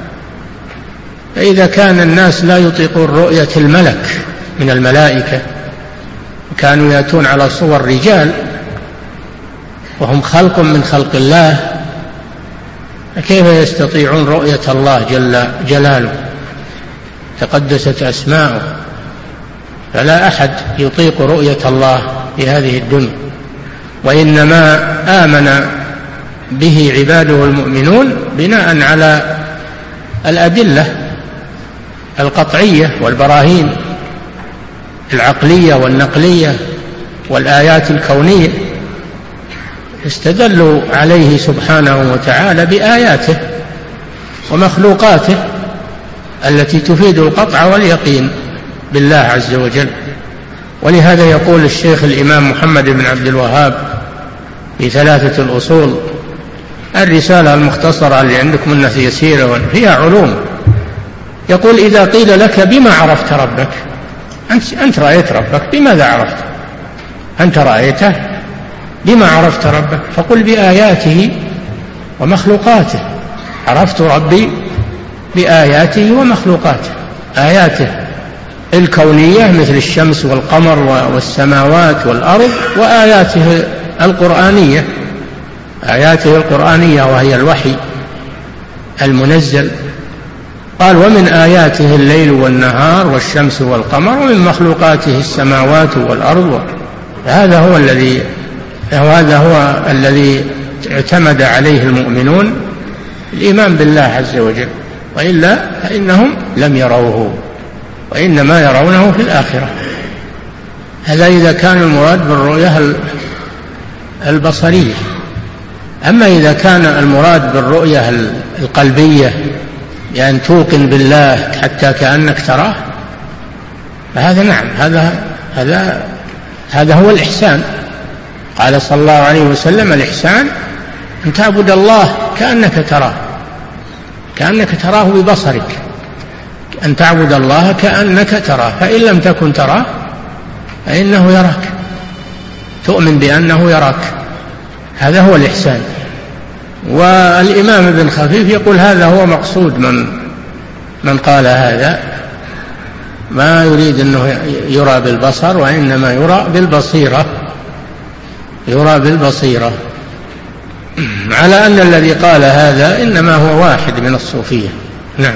فإذا كان الناس لا يطيقون رؤية الملك من الملائكة، كانوا يأتون على صور رجال وهم خلق من خلق الله، فكيف يستطيعون رؤية الله جل جلاله تقدست أسماؤه؟ فلا أحد يطيق رؤية الله في هذه الدنيا، وإنما آمن به عباده المؤمنون بناء على الأدلة القطعية والبراهين العقلية والنقلية والآيات الكونية، استدلوا عليه سبحانه وتعالى بآياته ومخلوقاته التي تفيد القطع واليقين بالله عز وجل. ولهذا يقول الشيخ الإمام محمد بن عبد الوهاب في ثلاثة الأصول، الرسالة المختصرة اللي عندكم الناس يسيرة فيها علوم، يقول: إذا قيل لك بما عرفت ربك، أنت, أنت رأيت ربك، بماذا عرفت؟ أنت رأيته، بما عرفت ربك؟ فقل بآياته ومخلوقاته. عرفت ربي بآياته ومخلوقاته، آياته الكونية مثل الشمس والقمر والسماوات والأرض، وآياته القرآنية، آياته القرآنية وهي الوحي المنزل. قال ومن آياته الليل والنهار والشمس والقمر ومن مخلوقاته السماوات والأرض. هذا هو الذي هذا هو الذي اعتمد عليه المؤمنون، الإيمان بالله عز وجل، وإلا فإنهم لم يروه وإنما يرونه في الآخرة. هذا إذا كان المراد بالرؤية البصرية. أما إذا كان المراد بالرؤية القلبية يعني توقن بالله حتى كأنك تراه، فهذا نعم هذا هذا هذا هو الإحسان. قال صلى الله عليه وسلم الإحسان أن تعبد الله كأنك تراه، كأنك تراه ببصرك، أن تعبد الله كأنك تراه، فإن لم تكن تراه فإنه يراك، تؤمن بأنه يراك، هذا هو الإحسان. والإمام ابن خفيف يقول هذا هو مقصود من من قال هذا، ما يريد أنه يرى بالبصر وإنما يرى بالبصيرة، يرى بالبصيرة، على أن الذي قال هذا إنما هو واحد من الصوفية. نعم.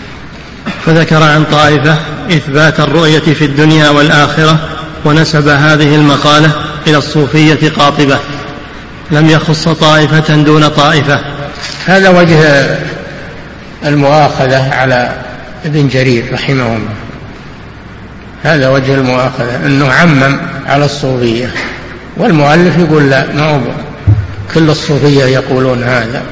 فذكر عن طائفة إثبات الرؤية في الدنيا والآخرة، ونسب هذه المقالة إلى الصوفية قاطبة، لم يخص طائفة دون طائفة. هذا وجه المؤاخذة على ابن جرير رحمه الله، هذا وجه المؤاخذة أنه عمم على الصوفية، والمؤلف يقول لا، ما هو كل الصوفية يقولون هذا،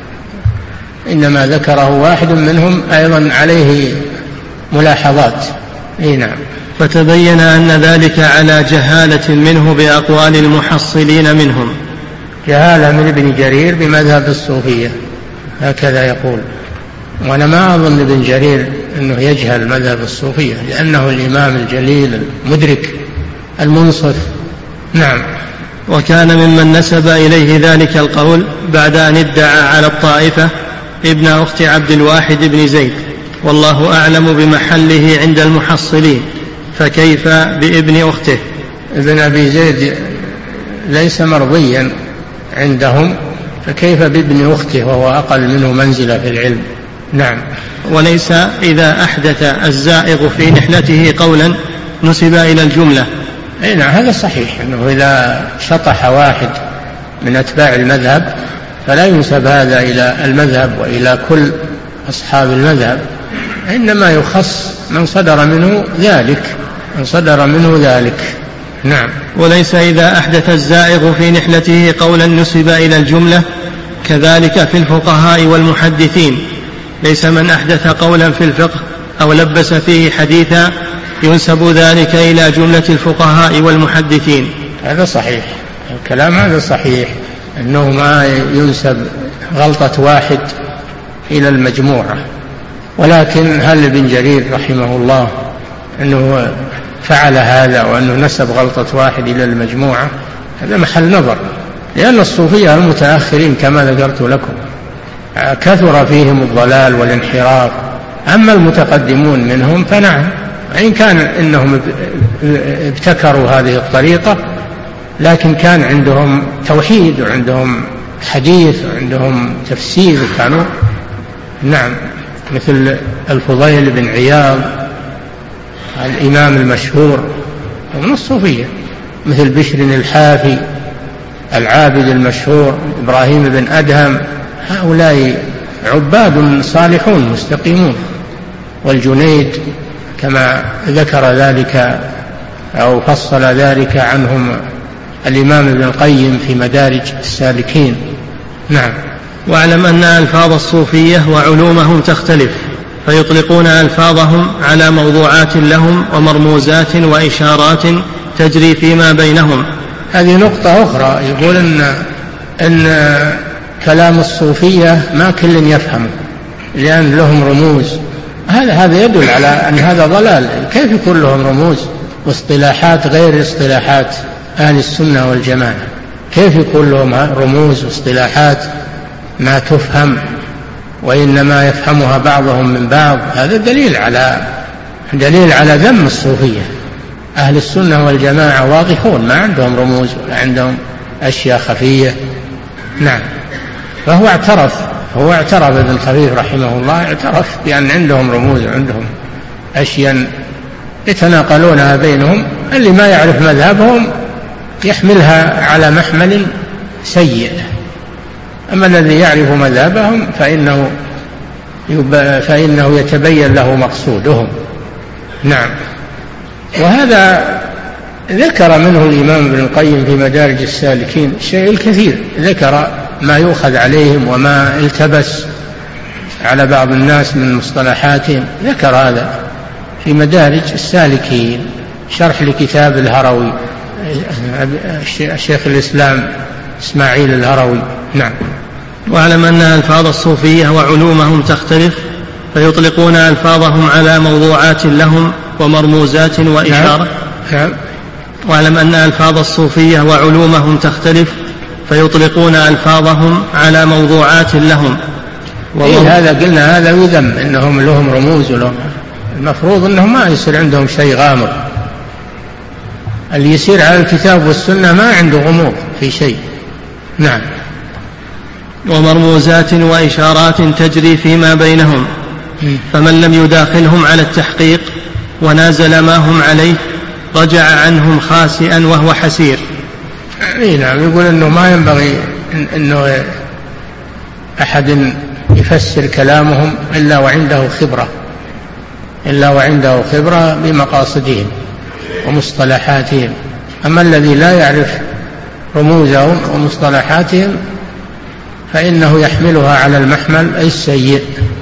إنما ذكره واحد منهم أيضا عليه ملاحظات. إيه نعم. فتبين أن ذلك على جهالة منه بأقوال المحصلين منهم، جهالة من ابن جرير بمذهب الصوفية، هكذا يقول. وأنا ما أظن ابن جرير أنه يجهل مذهب الصوفية، لأنه الإمام الجليل المدرك المنصف. نعم. وكان ممن نسب إليه ذلك القول بعد أن ادعى على الطائفة ابن أخت عبد الواحد بن زيد، والله أعلم بمحله عند المحصلين، فكيف بابن أخته؟ ابن أبي زيد ليس مرضيا عندهم، فكيف بابن أخته وهو أقل منه منزلة في العلم. نعم. وليس إذا أحدث الزائغ في نحلته قولا نسب إلى الجملة. أي نعم، هذا صحيح، أنه إذا شطح واحد من أتباع المذهب فلا ينسب هذا إلى المذهب وإلى كل أصحاب المذهب، إنما يخص من صدر منه ذلك، من صدر منه ذلك. نعم. وليس إذا أحدث الزائغ في نحلته قولا نسب إلى الجملة، كذلك في الفقهاء والمحدثين، ليس من أحدث قولا في الفقه أو لبس فيه حديثا ينسب ذلك إلى جملة الفقهاء والمحدثين. هذا صحيح، الكلام هذا صحيح، أنه ما ينسب غلطة واحد إلى المجموعة. ولكن هل ابن جرير رحمه الله أنه فعل هذا وأنه نسب غلطة واحد إلى المجموعة؟ هذا محل نظر، لأن الصوفية المتأخرين كما ذكرت لكم كثر فيهم الضلال والانحراف، أما المتقدمون منهم فنعم، وإن كان إنهم ابتكروا هذه الطريقة، لكن كان عندهم توحيد وعندهم حديث وعندهم تفسير، كانوا نعم، مثل الفضيل بن عياض الإمام المشهور من الصوفية، مثل بشر الحافي العابد المشهور، إبراهيم بن أدهم، هؤلاء عباد صالحون مستقيمون. والجنيد كما ذكر ذلك أو فصل ذلك عنهم الإمام ابن القيم في مدارج السالكين. نعم. واعلم أن ألفاظ الصوفية وعلومهم تختلف، فيطلقون ألفاظهم على موضوعات لهم ومرموزات وإشارات تجري فيما بينهم. هذه نقطة أخرى، يقول إن, إن كلام الصوفية ما كل يفهمه لأن لهم رموز، هذا هذا يدل على أن هذا ضلال. كيف يكون لهم رموز واصطلاحات غير اصطلاحات أهل السنة والجماعة؟ كيف يكون لهم رموز واصطلاحات ما تفهم وإنما يفهمها بعضهم من بعض؟ هذا دليل على دليل على ذم الصوفية. أهل السنة والجماعة واضحون، ما عندهم رموز ولا عندهم أشياء خفية. نعم. فهو اعترف هو اعترف ابن خفيف رحمه الله، اعترف بأن عندهم رموز وعندهم أشياء يتناقلونها بينهم، اللي ما يعرف مذهبهم يحملها على محمل سيء، أما الذي يعرف مذهبهم فإنه فإنه يتبين له مقصودهم. نعم. وهذا ذكر منه الإمام ابن القيم في مدارج السالكين الشيء الكثير، ذكر ما يؤخذ عليهم وما التبس على بعض الناس من مصطلحاتهم، ذكر هذا في مدارج السالكين، شرح لكتاب الهروي الشيخ الإسلام إسماعيل الهروي. نعم. واعلم أن ألفاظ الصوفية وعلومهم تختلف، فيطلقون ألفاظهم على موضوعات لهم ومرموزات وإشارة. نعم. واعلم أن ألفاظ الصوفية وعلومهم تختلف، فيطلقون ألفاظهم على موضوعات لهم. إيه هذا قلنا هذا يذم، إنهم لهم رموز ولهم، المفروض أنهم ما يصير عندهم شيء غامض، اللي يصير على الكتاب والسنة ما عنده غموض في شيء. نعم. ومرموزات وإشارات تجري فيما بينهم، فمن لم يداخلهم على التحقيق ونازل ما هم عليه رجع عنهم خاسئا وهو حسير. نعم. يقول أنه ما ينبغي أنه أحد يفسر كلامهم إلا وعنده خبرة إلا وعنده خبرة بمقاصدهم ومصطلحاتهم، أما الذي لا يعرف رموزهم ومصطلحاتهم فإنه يحملها على المحمل أي السيء،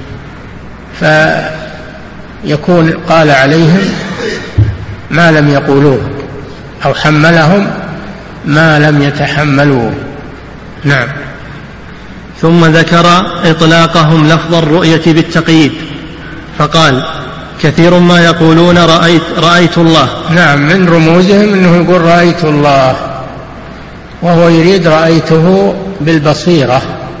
فيكون قال عليهم ما لم يقولوه أو حملهم ما لم يتحملوه. نعم. ثم ذكر إطلاقهم لفظ الرؤية بالتقييد، فقال كثير ما يقولون رأيت, رأيت الله. نعم. من رموزهم أنه يقول رأيت الله، وهو يريد رأيته بالبصيرة،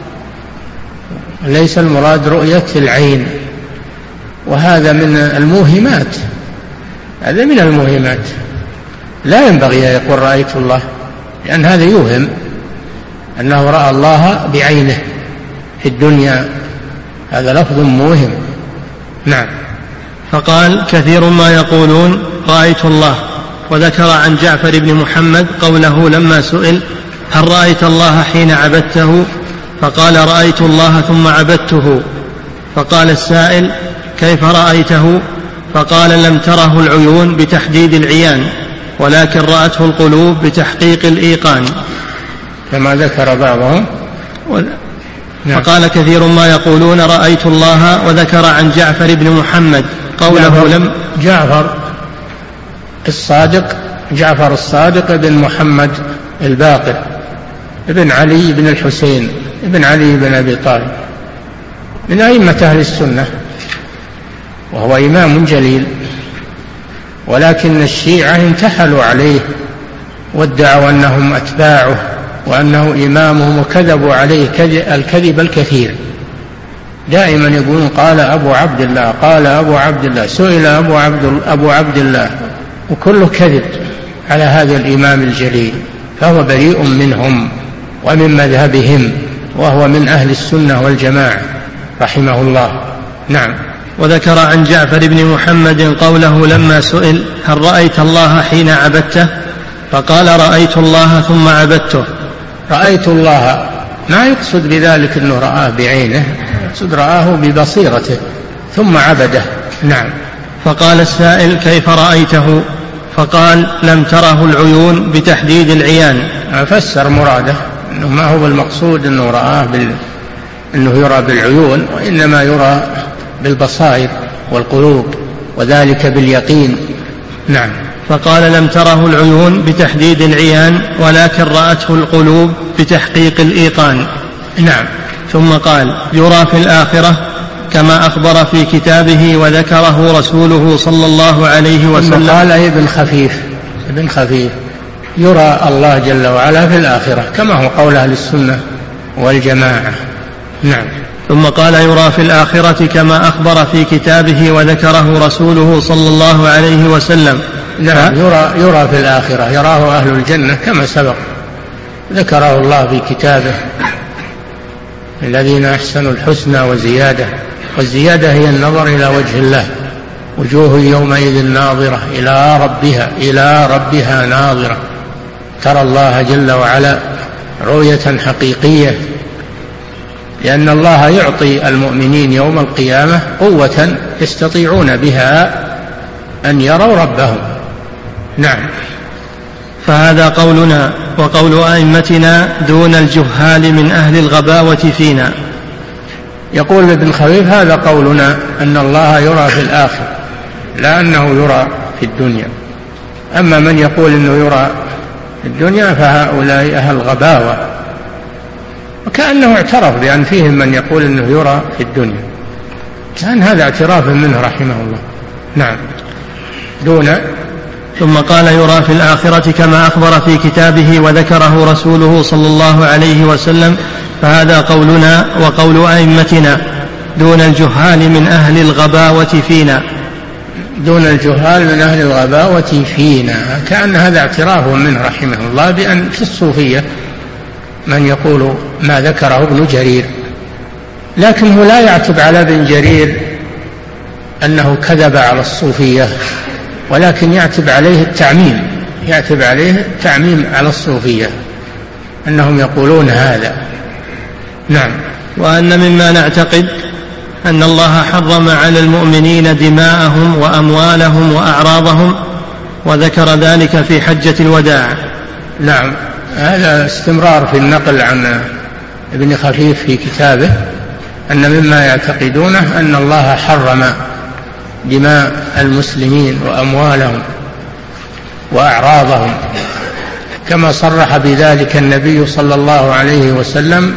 ليس المراد رؤية العين، وهذا من الموهمات، هذا من الموهمات، لا ينبغي أن يقول رأيت الله، لأن هذا يوهم أنه رأى الله بعينه في الدنيا، هذا لفظ موهم. نعم. فقال كثير ما يقولون رأيت الله، وذكر عن جعفر بن محمد قوله لما سئل هل رأيت الله حين عبدته؟ فقال رأيت الله ثم عبدته. فقال السائل كيف رأيته؟ فقال لم تره العيون بتحديد العيان، ولكن رأته القلوب بتحقيق الإيقان، كما ذكر بعضهم. نعم. فقال كثير ما يقولون رأيت الله، وذكر عن جعفر بن محمد قوله جعفر لم جعفر الصادق جعفر الصادق بن محمد الباقر ابن علي بن الحسين ابن علي بن أبي طالب من أئمة أهل السنة، وهو إمام جليل، ولكن الشيعة انتحلوا عليه وادعوا أنهم أتباعه وأنه إمامهم، وكذبوا عليه الكذب الكثير، دائما يقولون قال أبو عبد الله قال أبو عبد الله سئل أبو عبد, أبو عبد الله، وكله كذب على هذا الإمام الجليل، فهو بريء منهم ومن مذهبهم، وهو من أهل السنة والجماعة رحمه الله. نعم. وذكر عن جعفر بن محمد قوله لما سئل هل رأيت الله حين عبدته؟ فقال رأيت الله ثم عبدته. رأيت الله ما يقصد بذلك أنه رآه بعينه، يقصد رآه ببصيرته ثم عبده. نعم. فقال السائل كيف رأيته؟ فقال لم تره العيون بتحديد العيان. فسر مراده أنه ما هو المقصود أنه رآه بال... أنه يرى بالعيون، وإنما يرى بالبصائر والقلوب، وذلك باليقين. نعم. فقال لم تره العيون بتحديد العيان، ولكن رأته القلوب بتحقيق الإيقان. نعم. ثم قال يرى في الآخرة كما أخبر في كتابه وذكره رسوله صلى الله عليه وسلم. قال ابن خفيف ابن خفيف يرى الله جل وعلا في الآخرة كما هو قول أهل السنة والجماعة. نعم. ثم قال يرى في الآخرة كما أخبر في كتابه وذكره رسوله صلى الله عليه وسلم. نعم. يرى, يرى في الآخرة، يراه أهل الجنة كما سبق ذكره الله في كتابه الذين أحسنوا الحسنى وزيادة، والزيادة هي النظر إلى وجه الله. وجوه يومئذ ناظرة إلى ربها إلى ربها ناظرة، ترى الله جل وعلا رؤية حقيقية، لأن الله يعطي المؤمنين يوم القيامة قوة يستطيعون بها أن يروا ربهم. نعم. فهذا قولنا وقول أئمتنا دون الجهال من أهل الغباوة فينا. يقول ابن خفيف هذا قولنا أن الله يرى في الآخرة، لا أنه يرى في الدنيا. أما من يقول أنه يرى في الدنيا فهؤلاء أهل الغباوة، وكأنه اعترف بأن فيهم من يقول أنه يرى في الدنيا، كان هذا اعتراف منه رحمه الله. نعم. دون. ثم قال يرى في الآخرة كما أخبر في كتابه وذكره رسوله صلى الله عليه وسلم. فهذا قولنا وقول أئمتنا دون الجهال من أهل الغباوة فينا. دون الجهال من أهل الغباوة فينا، كأن هذا اعتراف منه رحمه الله بأن في الصوفية من يقول ما ذكره ابن جرير، لكنه لا يعتب على ابن جرير أنه كذب على الصوفية، ولكن يعتب عليه التعميم يعتب عليه التعميم على الصوفية أنهم يقولون هذا. نعم. وأن مما نعتقد أن الله حرم على المؤمنين دماءهم وأموالهم وأعراضهم، وذكر ذلك في حجة الوداع. نعم، هذا استمرار في النقل عن ابن خفيف في كتابه، أن مما يعتقدونه أن الله حرم دماء المسلمين وأموالهم وأعراضهم، كما صرح بذلك النبي صلى الله عليه وسلم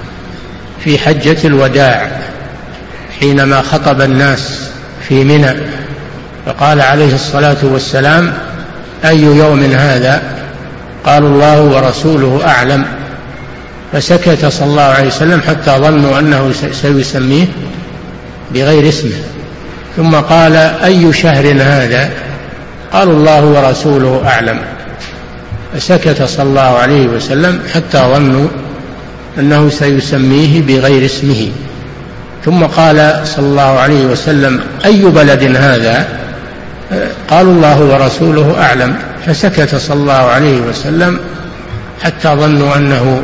في حجة الوداع حينما خطب الناس في منى، فقال عليه الصلاة والسلام: أي يوم هذا؟ قالوا: الله ورسوله أعلم. فسكت صلى الله عليه وسلم حتى ظنوا أنه سيسميه بغير اسمه، ثم قال: أي شهر هذا؟ قالوا: الله ورسوله أعلم. فسكت صلى الله عليه وسلم حتى ظنوا أنه سيسميه بغير اسمه، ثم قال صلى الله عليه وسلم: أي بلد هذا؟ قالوا: الله ورسوله أعلم. فسكت صلى الله عليه وسلم حتى ظنوا أنه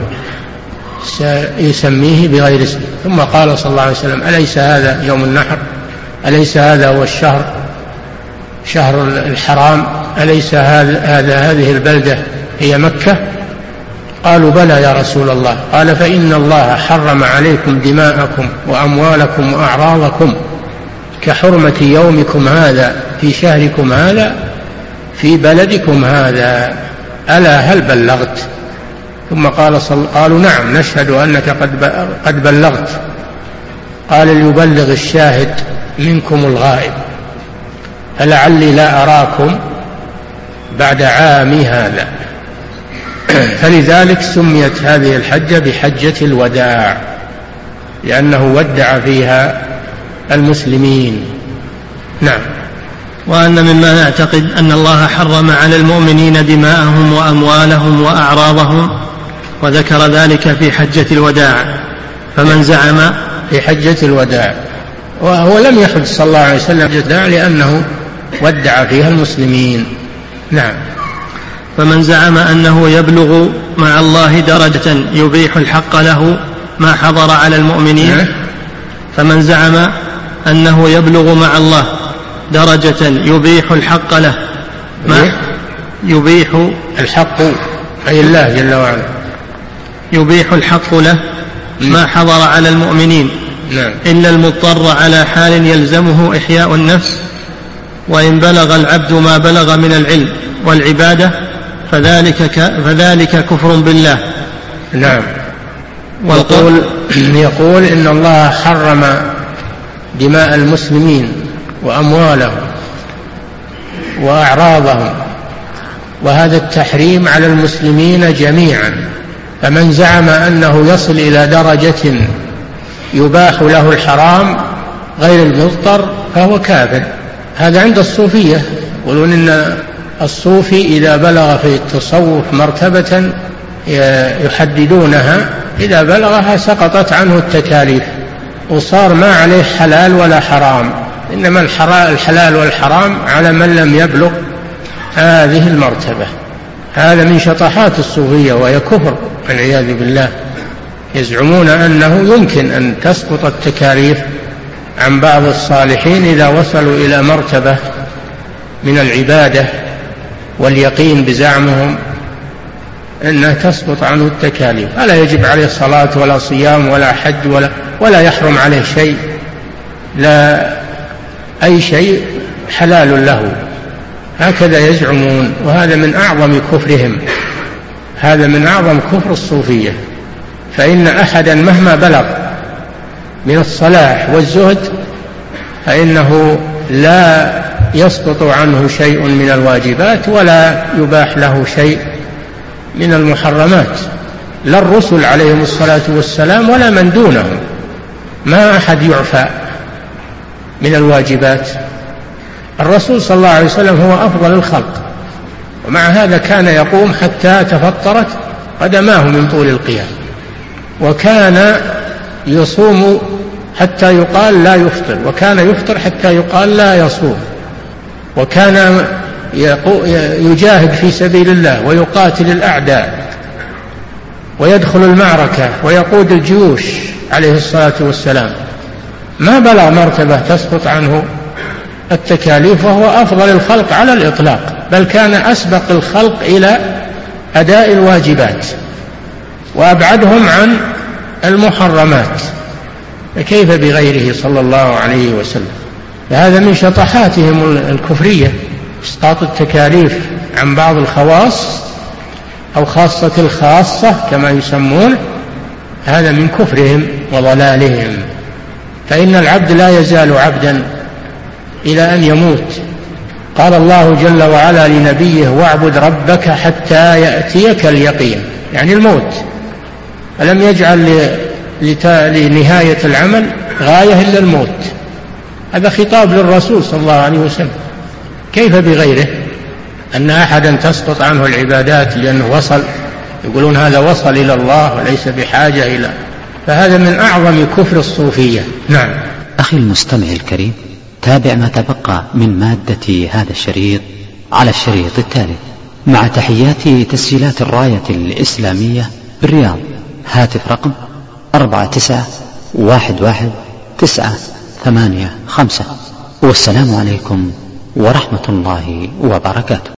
سيسميه بغير اسمه، ثم قال صلى الله عليه وسلم: أليس هذا يوم النحر؟ أليس هذا هو الشهر شهر الحرام؟ أليس هذا هذه البلدة هي مكة؟ قالوا: بلى يا رسول الله. قال: فإن الله حرم عليكم دماءكم وأموالكم وأعراضكم كحرمة يومكم هذا في شهركم هذا في بلدكم هذا، ألا هل بلغت؟ ثم قال صل... قالوا: نعم نشهد أنك قد, ب... قد بلغت. قال: ليبلغ الشاهد منكم الغائب، فلعلي لا أراكم بعد عامي هذا. فلذلك سميت هذه الحجة بحجة الوداع، لأنه ودع فيها المسلمين. نعم. وأن مما نعتقد أن الله حرم على المؤمنين دماءهم وأموالهم وأعراضهم، وذكر ذلك في حجة الوداع. فمن زعم في حجة الوداع، وهو لم يحج صلى الله عليه وسلم حجة الوداع لأنه ودع فيها المسلمين. نعم. فمن زعم أنه يبلغ مع الله درجة يبيح الحق له ما حضر على المؤمنين، فمن زعم أنه يبلغ مع الله درجة يبيح الحق له ما يبيح الحق أي الله جل وعلا يبيح الحق له ما حضر على المؤمنين، إلا المضطر على حال يلزمه إحياء النفس، وإن بلغ العبد ما بلغ من العلم والعبادة فذلك, فذلك كفر بالله. نعم. ويقول يقول إن الله حرم دماء المسلمين وأموالهم وأعراضهم، وهذا التحريم على المسلمين جميعا. فمن زعم أنه يصل إلى درجة يباح له الحرام غير المضطر فهو كافر. هذا عند الصوفية، يقولون إن الصوفي إذا بلغ في التصوف مرتبة يحددونها إذا بلغها سقطت عنه التكاليف وصار ما عليه حلال ولا حرام، إنما الحلال والحرام على من لم يبلغ هذه المرتبة. هذا من شطحات الصوفية وهي كفر والعياذ بالله. يزعمون أنه يمكن أن تسقط التكاليف عن بعض الصالحين إذا وصلوا إلى مرتبة من العبادة واليقين بزعمهم أنها تسقط عنه التكاليف، فلا يجب عليه صلاة ولا صيام ولا حج ولا, ولا يحرم عليه شيء، لا أي شيء حلال له. هكذا يزعمون، وهذا من أعظم كفرهم، هذا من أعظم كفر الصوفية. فإن أحدا مهما بلغ من الصلاح والزهد فإنه لا يسقط عنه شيء من الواجبات ولا يباح له شيء من المحرمات، لا الرسل عليهم الصلاة والسلام ولا من دونهم، ما أحد يعفى من الواجبات. الرسول صلى الله عليه وسلم هو أفضل الخلق، ومع هذا كان يقوم حتى تفطرت قدماه من طول القيام، وكان يصوم حتى يقال لا يفطر، وكان يفطر حتى يقال لا يصوم، وكان يجاهد في سبيل الله ويقاتل الأعداء ويدخل المعركة ويقود الجيوش عليه الصلاة والسلام. ما بلغ مرتبة تسقط عنه التكاليف، وهو أفضل الخلق على الإطلاق، بل كان أسبق الخلق إلى أداء الواجبات وأبعدهم عن المحرمات، فكيف بغيره صلى الله عليه وسلم؟ فهذا من شطحاتهم الكفرية، إسقاط التكاليف عن بعض الخواص أو خاصة الخاصة كما يسمون، هذا من كفرهم وضلالهم. فإن العبد لا يزال عبدا إلى أن يموت. قال الله جل وعلا لنبيه: واعبد ربك حتى يأتيك اليقين، يعني الموت، فلم يجعل لنهاية العمل غاية إلا الموت. هذا خطاب للرسول صلى الله عليه وسلم. كيف بغيره؟ أن أحدا تسقط عنه العبادات لأنه وصل، يقولون هذا وصل إلى الله وليس بحاجة إلى، فهذا من أعظم كفر الصوفية. نعم. أخي المستمع الكريم، تابع ما تبقى من مادة هذا الشريط على الشريط التالي، مع تحيات تسجيلات الراية الإسلامية بالرياض. هاتف رقم أربعة تسعة واحد واحد تسعة ثمانية خمسة. والسلام عليكم ورحمة الله وبركاته.